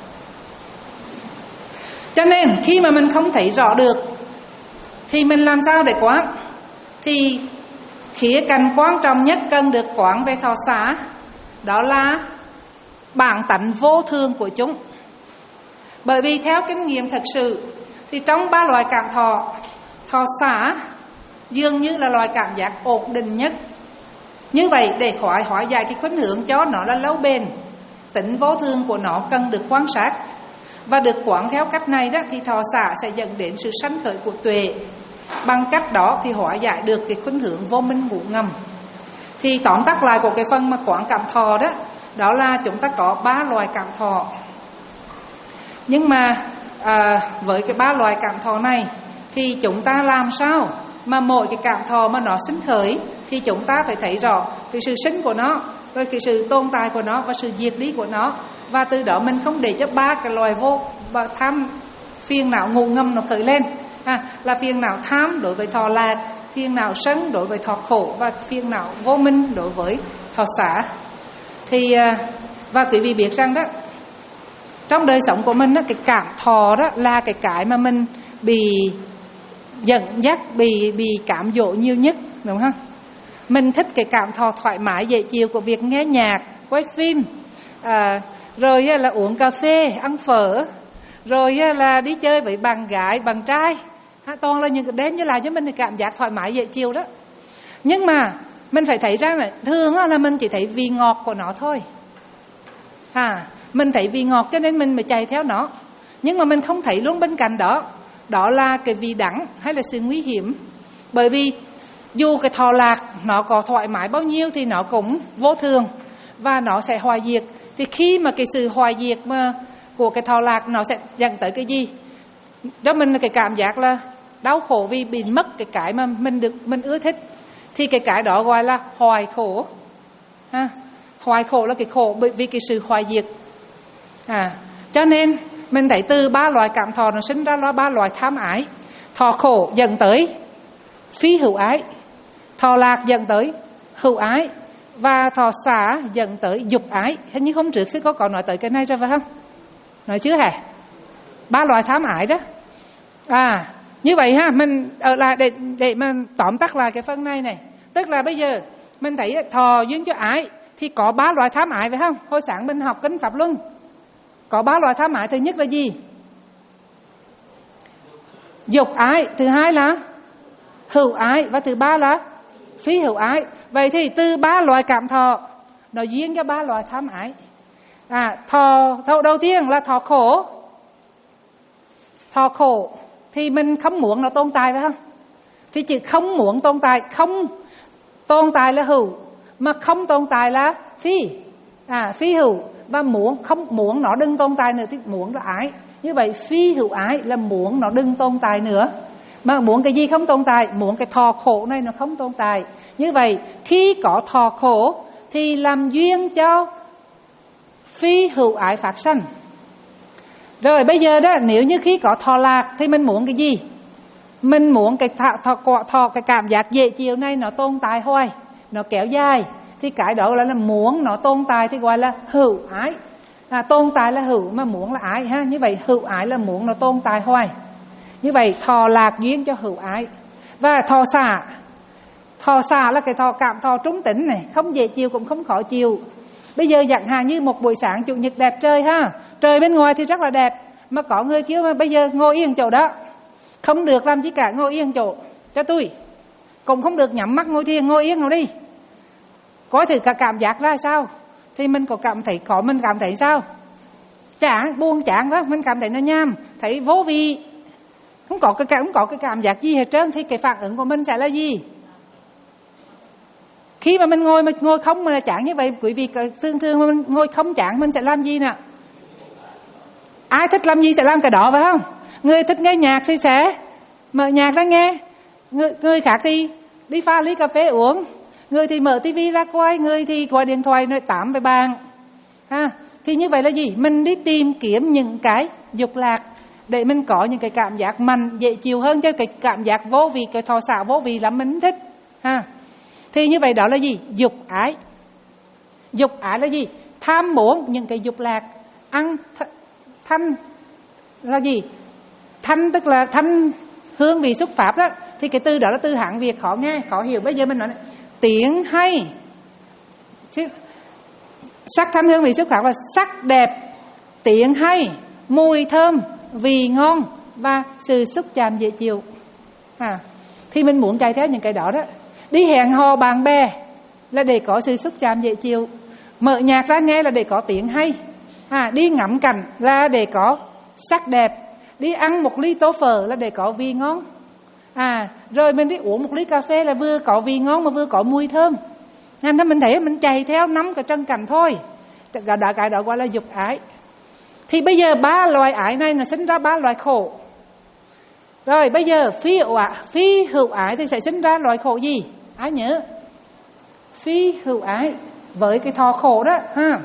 Cho nên khi mà mình không thấy rõ được thì mình làm sao để quán? Thì khía cạnh quan trọng nhất cần được quán về thọ xả đó là bản tánh vô thường của chúng. Bởi vì theo kinh nghiệm thật sự thì trong ba loại cảm thọ, thọ xả dường như là loại cảm giác ổn định nhất. Như vậy để khỏi hóa giải cái khuynh hướng cho nó là lâu bền, tính vô thường của nó cần được quan sát. Và được quán theo cách này đó thì thọ xả sẽ dẫn đến sự sanh khởi của tuệ. Bằng cách đó thì hóa giải được cái khuynh hướng vô minh ngụ ngầm. Thì tóm tắt lại của cái phần mà quán cảm thọ đó, đó là chúng ta có ba loại cảm thọ. Nhưng mà à, với cái ba loại cảm thọ này thì chúng ta làm sao mà mỗi cái cảm thọ mà nó sinh khởi thì chúng ta phải thấy rõ cái sự sinh của nó, rồi cái sự tồn tại của nó và sự diệt lý của nó. Và từ đó mình không để cho ba cái loài vô và tham phiền não ngụ ngầm nó khởi lên. À, là phiền não tham đối với thọ lạc, phiền não sân đối với thọ khổ, và phiền não vô minh đối với thọ xả. Thì và quý vị biết rằng đó, trong đời sống của mình đó, cái cảm thọ đó là cái cái mà mình bị dẫn dắt, bị bị cám dỗ nhiều nhất, đúng không? Mình thích cái cảm thọ thoải mái dễ chịu của việc nghe nhạc, quay phim, à, rồi là uống cà phê, ăn phở, rồi là đi chơi với bạn gái, bạn trai. À, toàn là những cái đem như lại cho mình cái cảm giác thoải mái dễ chịu đó. Nhưng mà mình phải thấy rằng là thường là mình chỉ thấy vị ngọt của nó thôi. À, mình thấy vị ngọt cho nên mình mới chạy theo nó. Nhưng mà mình không thấy luôn bên cạnh đó, đó là cái vị đắng hay là sự nguy hiểm. Bởi vì dù cái thọ lạc nó có thoải mái bao nhiêu thì nó cũng vô thường và nó sẽ hoại diệt. Thì khi mà cái sự hoại diệt mà của cái thọ lạc nó sẽ dẫn tới cái gì? Đó mình là cái cảm giác là đau khổ vì bị mất cái cái mà mình được mình ưa thích. Thì cái cái đó gọi là hoại khổ. Ha, hoại khổ là cái khổ bởi vì cái sự hoại diệt. À, cho nên mình thấy từ ba loại cảm thọ nó sinh ra là ba loại tham ái. Thọ khổ dẫn tới phi hữu ái, thọ lạc dẫn tới hữu ái, và thọ xả dẫn tới dục ái. Hình như hôm trước sư có còn nói tới cái này rồi phải không? Nói chưa hả? Ba loại tham ái đó. À, như vậy ha, mình ở lại để để mà tóm tắt lại cái phần này này. Tức là bây giờ mình thấy thọ duyên cho ái thì có ba loại tham ái phải không? Hồi sáng mình học kinh Pháp Luân có ba loại tham ái. Thứ nhất là gì? Dục ái. Thứ hai là hữu ái. Và thứ ba là phi hữu ái. Vậy thì từ ba loại cảm thọ nó duyên cho ba loại tham ái. À, thọ, thọ đầu tiên là thọ khổ. Thọ khổ thì mình không muốn nó tồn tại phải không? Thì chỉ không muốn tồn tại. Không tồn tại là hữu, mà không tồn tại là phi. À, phi hữu. Và muốn không muốn nó đừng tồn tại nữa thì muốn là ái. Như vậy phi hữu ái là muốn nó đừng tồn tại nữa. Mà muốn cái gì không tồn tại? Muốn cái thọ khổ này nó không tồn tại. Như vậy khi có thọ khổ thì làm duyên cho phi hữu ái phát sanh. Rồi bây giờ đó, nếu như khi có thọ lạc thì mình muốn cái gì? Mình muốn cái thọ, thọ, thọ cái cảm giác dễ chịu này nó tồn tại hoài, nó kéo dài. Thì cái đó là, là muốn nó tồn tại thì gọi là hữu ái. À, tồn tại là hữu mà muốn là ái ha. Như vậy hữu ái là muốn nó tồn tại hoài. Như vậy thọ lạc duyên cho hữu ái. Và thọ xả. Thọ xả là cái thọ cảm thọ trung tính này, không dễ chịu cũng không khó chịu. Bây giờ chẳng hạn như một buổi sáng chủ nhật đẹp trời ha, trời bên ngoài thì rất là đẹp, mà có người kêu mà bây giờ ngồi yên chỗ đó, không được làm gì cả, ngồi yên chỗ cho tôi. Cũng không được nhắm mắt ngồi thiền, ngồi yên ngồi đi. Có thử cả cảm giác ra sao? Thì mình có cảm thấy khó, mình cảm thấy sao? Chán, buồn chán đó, mình cảm thấy nó nhàm, thấy vô vị, không có cái không có cái cảm giác gì hết trơn. Thì cái phản ứng của mình sẽ là gì? Khi mà mình ngồi mà ngồi không mà là chán như vậy, quý vị thường thường mà mình ngồi không chán mình sẽ làm gì nè? Ai thích làm gì sẽ làm cái đó phải không? Người thích nghe nhạc thì sẽ mở nhạc ra nghe, người, người khác thì đi pha ly cà phê uống, người thì mở tivi ra coi, người thì gọi điện thoại nói tám với bạn ha. Thì như vậy là gì? Mình đi tìm kiếm những cái dục lạc để mình có những cái cảm giác mạnh dễ chịu hơn, cho cái cảm giác vô vị, cái thọ xả vô vị lắm mình thích ha. Thì như vậy đó là gì? Dục ái. Dục ái là gì? Tham muốn những cái dục lạc. Ăn th- thanh là gì? Thanh tức là thanh hương vị xúc pháp đó. Thì cái từ đó là từ Hán Việt khó nghe, khó hiểu. Bây giờ mình nói tiếng hay. Sắc thanh hương vị xúc pháp là sắc đẹp, tiếng hay, mùi thơm, vị ngon và sự xúc chạm dễ chịu. À, thì mình muốn chạy theo những cái đó đó. Đi hẹn hò bạn bè là để có sự xúc chạm dễ chịu, mở nhạc ra nghe là để có tiếng hay, à, đi ngắm cảnh là để có sắc đẹp, đi ăn một ly tô phở là để có vị ngon, à, rồi mình đi uống một ly cà phê là vừa có vị ngon mà vừa có mùi thơm. Nên đó mình thấy mình chạy theo năm cái trân cảnh thôi. Cái đó, cái đó gọi là dục ái. Thì bây giờ ba loại ái này nó sinh ra ba loại khổ. Rồi bây giờ phi hữu ái, phi hữu ái thì sẽ sinh ra loại khổ gì? Ai nhớ? Phi hữu ái với cái thọ khổ đó ha.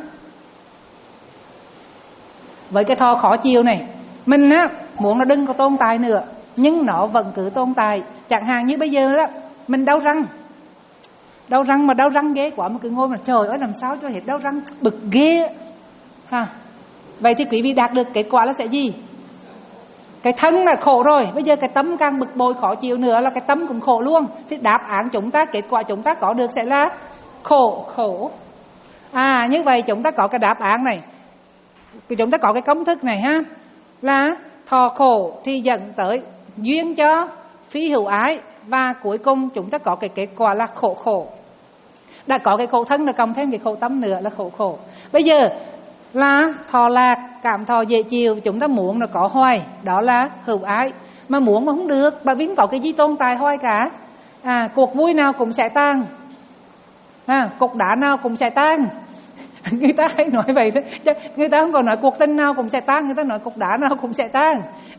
Với cái thọ khó chịu này, mình á muốn nó đừng có tồn tại nữa, nhưng nó vẫn cứ tồn tại. Chẳng hạn như bây giờ đó, mình đau răng. Đau răng mà đau răng ghê quá mà cứ ngồi mà trời ơi làm sao cho hết đau răng, bực ghê ha. Vậy thì quý vị đạt được kết quả là sẽ gì? Cái thân là khổ rồi, bây giờ cái tâm càng bực bội khó chịu nữa là cái tâm cũng khổ luôn. Thì đáp án chúng ta, kết quả chúng ta có được sẽ là khổ khổ. À, như vậy chúng ta có cái đáp án này, chúng ta có cái công thức này ha, là thọ khổ thì dẫn tới duyên cho phi hữu ái, và cuối cùng chúng ta có cái kết quả là khổ khổ. Đã có cái khổ thân là cộng thêm cái khổ tâm nữa là khổ khổ. Bây giờ là thọ lạc, cảm thọ dễ chịu, chúng ta muốn nó có hoài, đó là hữu ái. Mà muốn mà không được, bởi vì không có cái gì tồn tại hoài cả. À, cuộc vui nào cũng sẽ tan, à, cục đá nào cũng sẽ tan, Người ta hay nói vậy đó. Người ta không còn nói cuộc tình nào cũng sẽ tan, người ta nói cục đá nào cũng sẽ tan.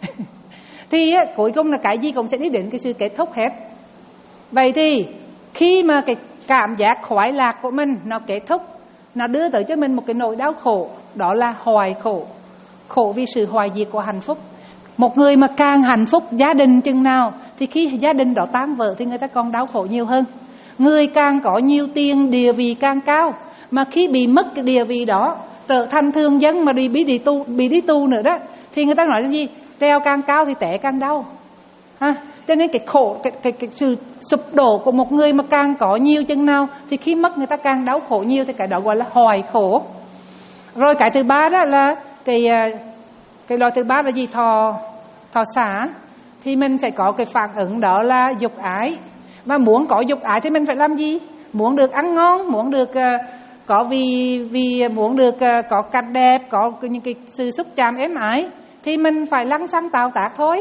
Thì á, cuối cùng là cái gì cũng sẽ đi đến cái sự kết thúc hết. Vậy thì khi mà cái cảm giác khoái lạc của mình nó kết thúc, nó đưa tới cho mình một cái nỗi đau khổ, đó là hoài khổ. Khổ vì sự hoài diệt của hạnh phúc. Một người mà càng hạnh phúc gia đình chừng nào thì khi gia đình đó tan vỡ thì người ta còn đau khổ nhiều hơn. Người càng có nhiều tiền, địa vị càng cao, mà khi bị mất cái địa vị đó, trở thành thường dân mà đi bị đi tu, bị đi tu nữa đó, thì người ta nói là gì? Treo càng cao thì té càng đau. Ha? Cho nên cái khổ, cái, cái, cái sự sụp đổ của một người mà càng có nhiều chừng nào thì khi mất người ta càng đau khổ nhiều, thì cái đó gọi là hoài khổ. Rồi cái thứ ba đó là cái cái loại thứ ba là gì? Thọ thọ xả. Thì mình sẽ có cái phản ứng đó là dục ái. Và muốn có dục ái thì mình phải làm gì? Muốn được ăn ngon, muốn được uh, có vì vì muốn được uh, có cảnh đẹp, có những cái sự xúc chạm êm ái, thì mình phải lăng xăng tạo tác thôi.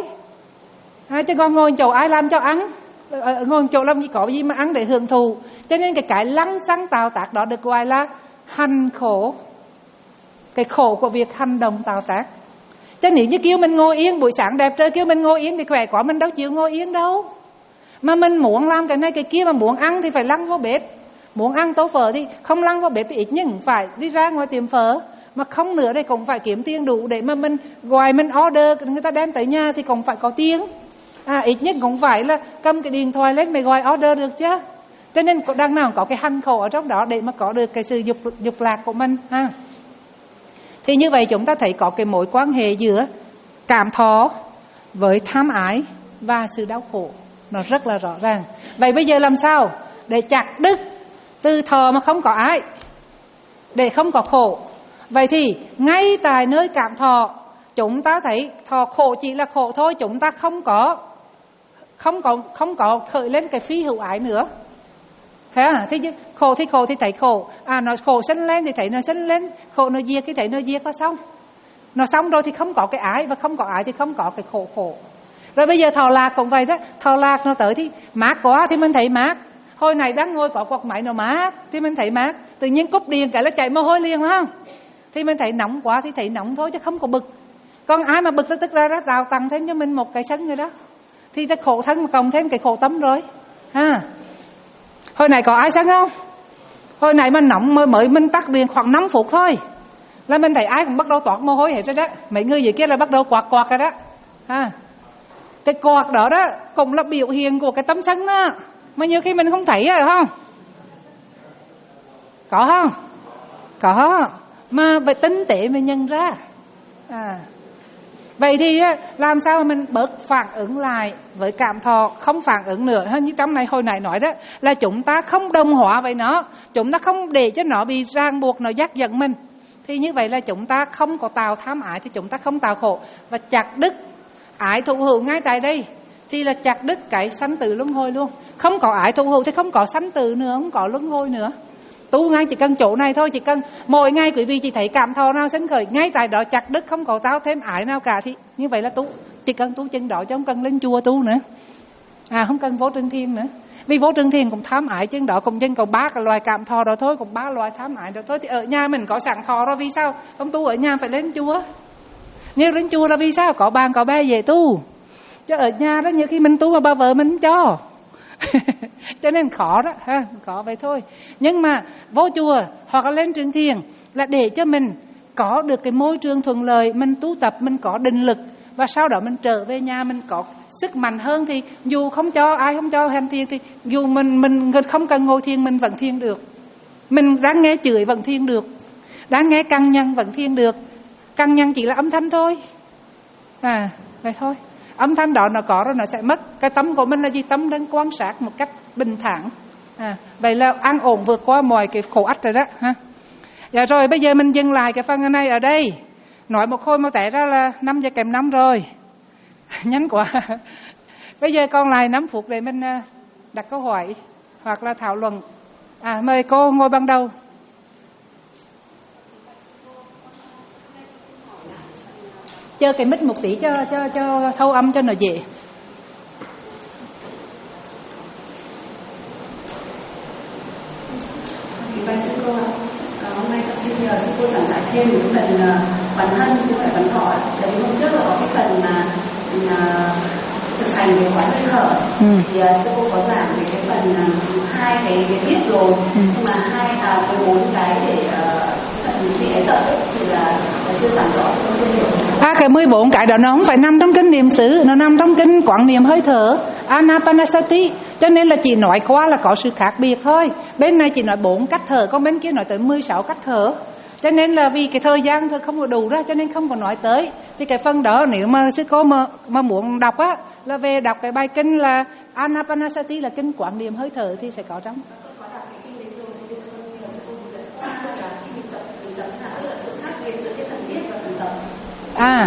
À, chứ còn ngồi chỗ ai làm cho ăn, ngồi chỗ làm gì có gì mà ăn để hưởng thụ. Cho nên cái cái lăng xăng tạo tác đó được gọi là hành khổ. Cái khổ của việc hành động tạo tác. Chứ nếu như kêu mình ngồi yên, buổi sáng đẹp trời kêu mình ngồi yên thì khỏe quá, mình đâu chịu ngồi yên đâu. Mà mình muốn làm cái này cái kia, mà muốn ăn thì phải lăn vô bếp. Muốn ăn tô phở thì không lăn vô bếp thì ít nhất phải đi ra ngoài tiệm phở. Mà không nữa thì cũng phải kiếm tiền đủ để mà mình gọi mình order, người ta đem tới nhà thì cũng phải có tiền. À, ít nhất cũng phải là cầm cái điện thoại lên mày gọi order được chứ. Cho nên đằng nào có cái hành khổ ở trong đó để mà có được cái sự dục, dục lạc của mình ha. Thì như vậy chúng ta thấy có cái mối quan hệ giữa cảm thọ với tham ái và sự đau khổ, nó rất là rõ ràng. Vậy bây giờ làm sao để chặt đứt từ thọ mà không có ái, để không có khổ? Vậy thì ngay tại nơi cảm thọ, chúng ta thấy thọ khổ chỉ là khổ thôi, chúng ta không có không có không có khởi lên cái phi hữu ái nữa. Thế à? Thế chứ khổ thì khổ thì thấy khổ, à nó khổ sinh lên thì thấy nó sinh lên, khổ nó diệt thì thấy nó diệt, là xong. Nó xong rồi thì không có cái ái, và không có ái thì không có cái khổ khổ. Rồi bây giờ thọ lạc cũng vậy đó, thọ lạc nó tới thì mát quá thì mình thấy mát. Hồi này đang ngồi có quạt máy nó mát thì mình thấy mát, tự nhiên cúp điện cái là chạy mồ hôi liền, phải không? Thì mình thấy nóng quá thì thấy nóng thôi chứ không có bực. Còn ai mà bực tức ra đó rào tăng thêm cho mình một cái sân rồi đó, thì ta khổ thân mà cộng thêm cái khổ tâm rồi ha. Hồi này có ai sân không? Hồi này mà nóng mới, mới mình tắt điện khoảng năm phút thôi là mình thấy ai cũng bắt đầu toát mồ hôi hết rồi đó. Mấy người dưới kia là bắt đầu quạt quạt rồi đó ha. Cái quạt đó đó cũng là biểu hiện của cái tâm sân đó, mà nhiều khi mình không thấy rồi không? Có không? Có. Mà phải tinh tế mình nhận ra. À. Vậy thì làm sao mà mình bớt phản ứng lại với cảm thọ, không phản ứng nữa. Như trong này hồi nãy nói đó, là chúng ta không đồng hóa với nó, chúng ta không để cho nó bị ràng buộc, nó dắt dẫn mình. Thì như vậy là chúng ta không có tạo tham ái, thì chúng ta không tạo khổ. Và chặt đứt ái thụ hữu ngay tại đây thì là chặt đứt cái sanh tử luân hồi luôn. Không có ái thụ hữu thì không có sanh tử nữa, không có luân hồi nữa. Tu ngay chỉ cần chỗ này thôi, chỉ cần mỗi ngày quý vị chỉ thấy cảm thọ nào sinh khởi, ngay tại đó chặt đứt, không có tạo thêm ái nào cả, thì như vậy là tu. Chỉ cần tu chân đó chứ không cần lên chùa tu nữa. À, không cần vô Trừng Thiên nữa. Vì vô Trừng Thiên cũng tham ái chân đó, cũng chân còn ba cái loài cảm thọ đó thôi, cũng ba loài tham ái đó thôi. Thì ở nhà mình có sẵn thọ rồi, vì sao không tu ở nhà phải lên chùa? Như lên chùa là vì sao? Có bàn có bè về tu. Chứ ở nhà đó nhiều khi mình tu mà bà vợ mình không cho. Cho nên khó đó ha, khó vậy thôi. Nhưng mà vô chùa hoặc là lên Trừng Thiên là để cho mình có được cái môi trường thuận lợi, mình tu tập, mình có định lực, và sau đó mình trở về nhà mình có sức mạnh hơn. Thì dù không cho ai không cho hành thiền, thì dù mình mình không cần ngồi thiền mình vẫn thiền được. Mình đang nghe chửi vẫn thiền được, đang nghe căng nhăn vẫn thiền được. Căng nhăn chỉ là âm thanh thôi. À, vậy thôi. Âm thanh đó nó có rồi nó sẽ mất. Cái tâm của mình là gì? Tâm đang quan sát một cách bình thản. À, vậy là an ổn vượt qua mọi cái khổ ách rồi đó ha. Dạ rồi bây giờ mình dừng lại cái phần này ở đây. Nói một hồi một tẻ ra là năm giờ kèm năm rồi. Nhanh quá. Bây giờ còn lại năm phút để mình đặt câu hỏi hoặc là thảo luận. À, mời cô ngồi ban đầu. Chơi cái mic một tí cho cho cho thâu âm cho nó dễ. Bạch sư cô ạ, hôm nay con xin thêm một cái phần uh, bản thân chứ không phải bản thọ. Tại vì hôm trước là có cái phần mà uh, thực hành về quán hơi thở, ừ. thì uh, sư cô có giảng về cái phần uh, hai cái cái tiết rồi, ừ. nhưng mà hai à với bốn cái để uh, phần vị ấy tập ấy, thì là, là chưa giảng rõ, không chưa hiểu. À, cái mười bốn cái đó nó không phải nằm trong kinh niệm xứ, nó nằm trong kinh quán niệm hơi thở Anapanasati, cho nên là chỉ nói qua là có sự khác biệt thôi. Bên này chỉ nói bốn cách thở, còn bên kia nói tới mười sáu cách thở. Cho nên là vì cái thời gian thôi không có đủ ra, cho nên không có nói tới. Thì cái phần đó nếu mà sư cô mà, mà muốn đọc á, là về đọc cái bài kinh là Anapanasati, là kinh quán niệm hơi thở thì sẽ có trong. À,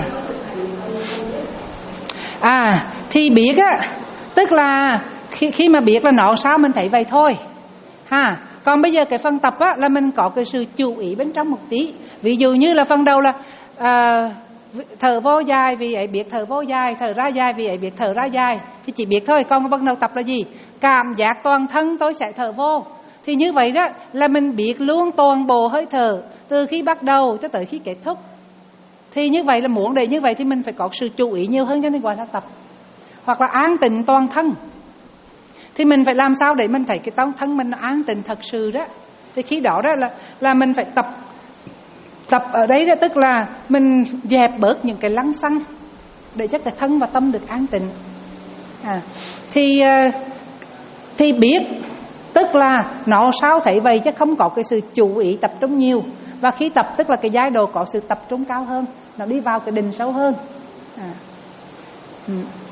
à thì biết á, tức là khi, khi mà biết là nó sao mình thấy vậy thôi ha. Còn bây giờ cái phần tập á, là mình có cái sự chú ý bên trong một tí. Ví dụ như là phần đầu là à, thở vô dài vì ấy biết thở vô dài, thở ra dài vì ấy biết thở ra dài, thì chỉ biết thôi. Còn phần đầu tập là gì? Cảm giác toàn thân tôi sẽ thở vô. Thì như vậy đó là mình biết luôn toàn bộ hơi thở từ khi bắt đầu cho tới khi kết thúc. Thì như vậy là muốn để như vậy thì mình phải có sự chú ý nhiều hơn, cho nên gọi là tập. Hoặc là an tịnh toàn thân, thì mình phải làm sao để mình thấy cái toàn thân mình nó an tịnh thật sự đó. Thì khi đó đó là là mình phải tập. Tập ở đấy đó tức là mình dẹp bớt những cái lăng xăng để cho cái thân và tâm được an tịnh. À, thì thì biết tức là nó sao thấy vậy chứ không có cái sự chú ý tập trung nhiều. Và khi tập tức là cái giai độ có sự tập trung cao hơn, nó đi vào cái định sâu hơn. À. Ừ.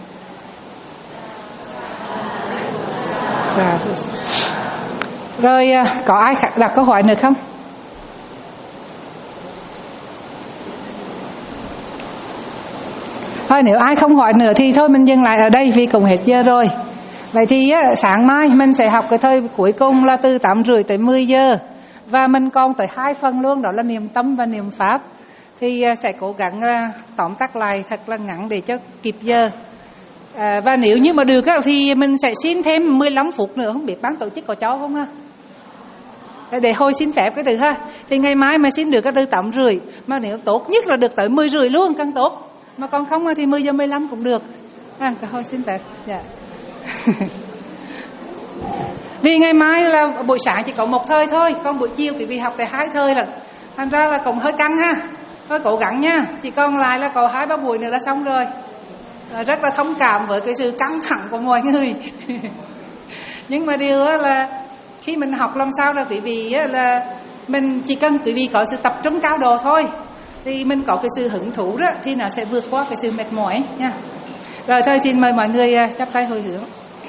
Rồi có ai đặt câu hỏi nữa không? Thôi nếu ai không hỏi nữa thì thôi mình dừng lại ở đây vì cũng hết giờ rồi. Vậy thì á, sáng mai mình sẽ học cái thời cuối cùng là từ tám rưỡi tới mười giờ. Và mình còn tới hai phần luôn, đó là niệm tâm và niệm pháp. Thì sẽ cố gắng tóm tắt lại thật là ngắn để cho kịp giờ. À, và nếu như mà được thì mình sẽ xin thêm mười lăm phút nữa, không biết ban tổ chức có cho không ha? Để hồi xin phép cái từ ha. Thì ngày mai mà xin được cái từ tám rưỡi, mà nếu tốt nhất là được tới mười rưỡi luôn càng tốt. Mà còn không thì mười giờ mười lăm cũng được. À, hồi xin phép. Dạ. Vì ngày mai là buổi sáng chỉ có một thời thôi, còn buổi chiều quý vị học tới hai thời là thành ra là cũng hơi căng ha. Thôi cố gắng nha, chỉ còn lại là có hai ba buổi nữa là xong rồi. À, rất là thông cảm với cái sự căng thẳng của mọi người. Nhưng mà điều là khi mình học làm sao là quý vị là mình chỉ cần quý vị có sự tập trung cao độ thôi, thì mình có cái sự hứng thú đó thì nó sẽ vượt qua cái sự mệt mỏi nha. Rồi thôi xin mời mọi người chắp tay hồi hướng.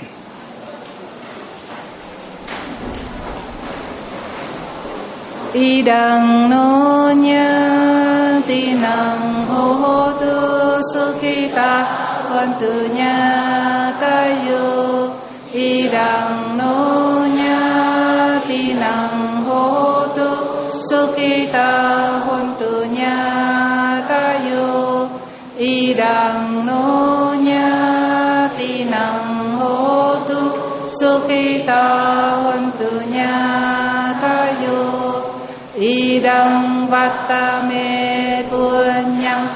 Idang no nya tinang hotu sukhita hotu nya tayo. Idang no nya tinang hotu sukhita hotu nya tayo. Idang no nya tinang hotu sukhita hotu nya tayo. Idang vatame punyang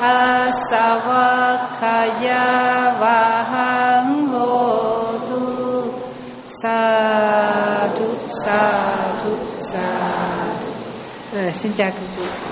asavakaya vahang hotu. Sadhu, sadhu, sadhu. Rồi, xin chào quý vị.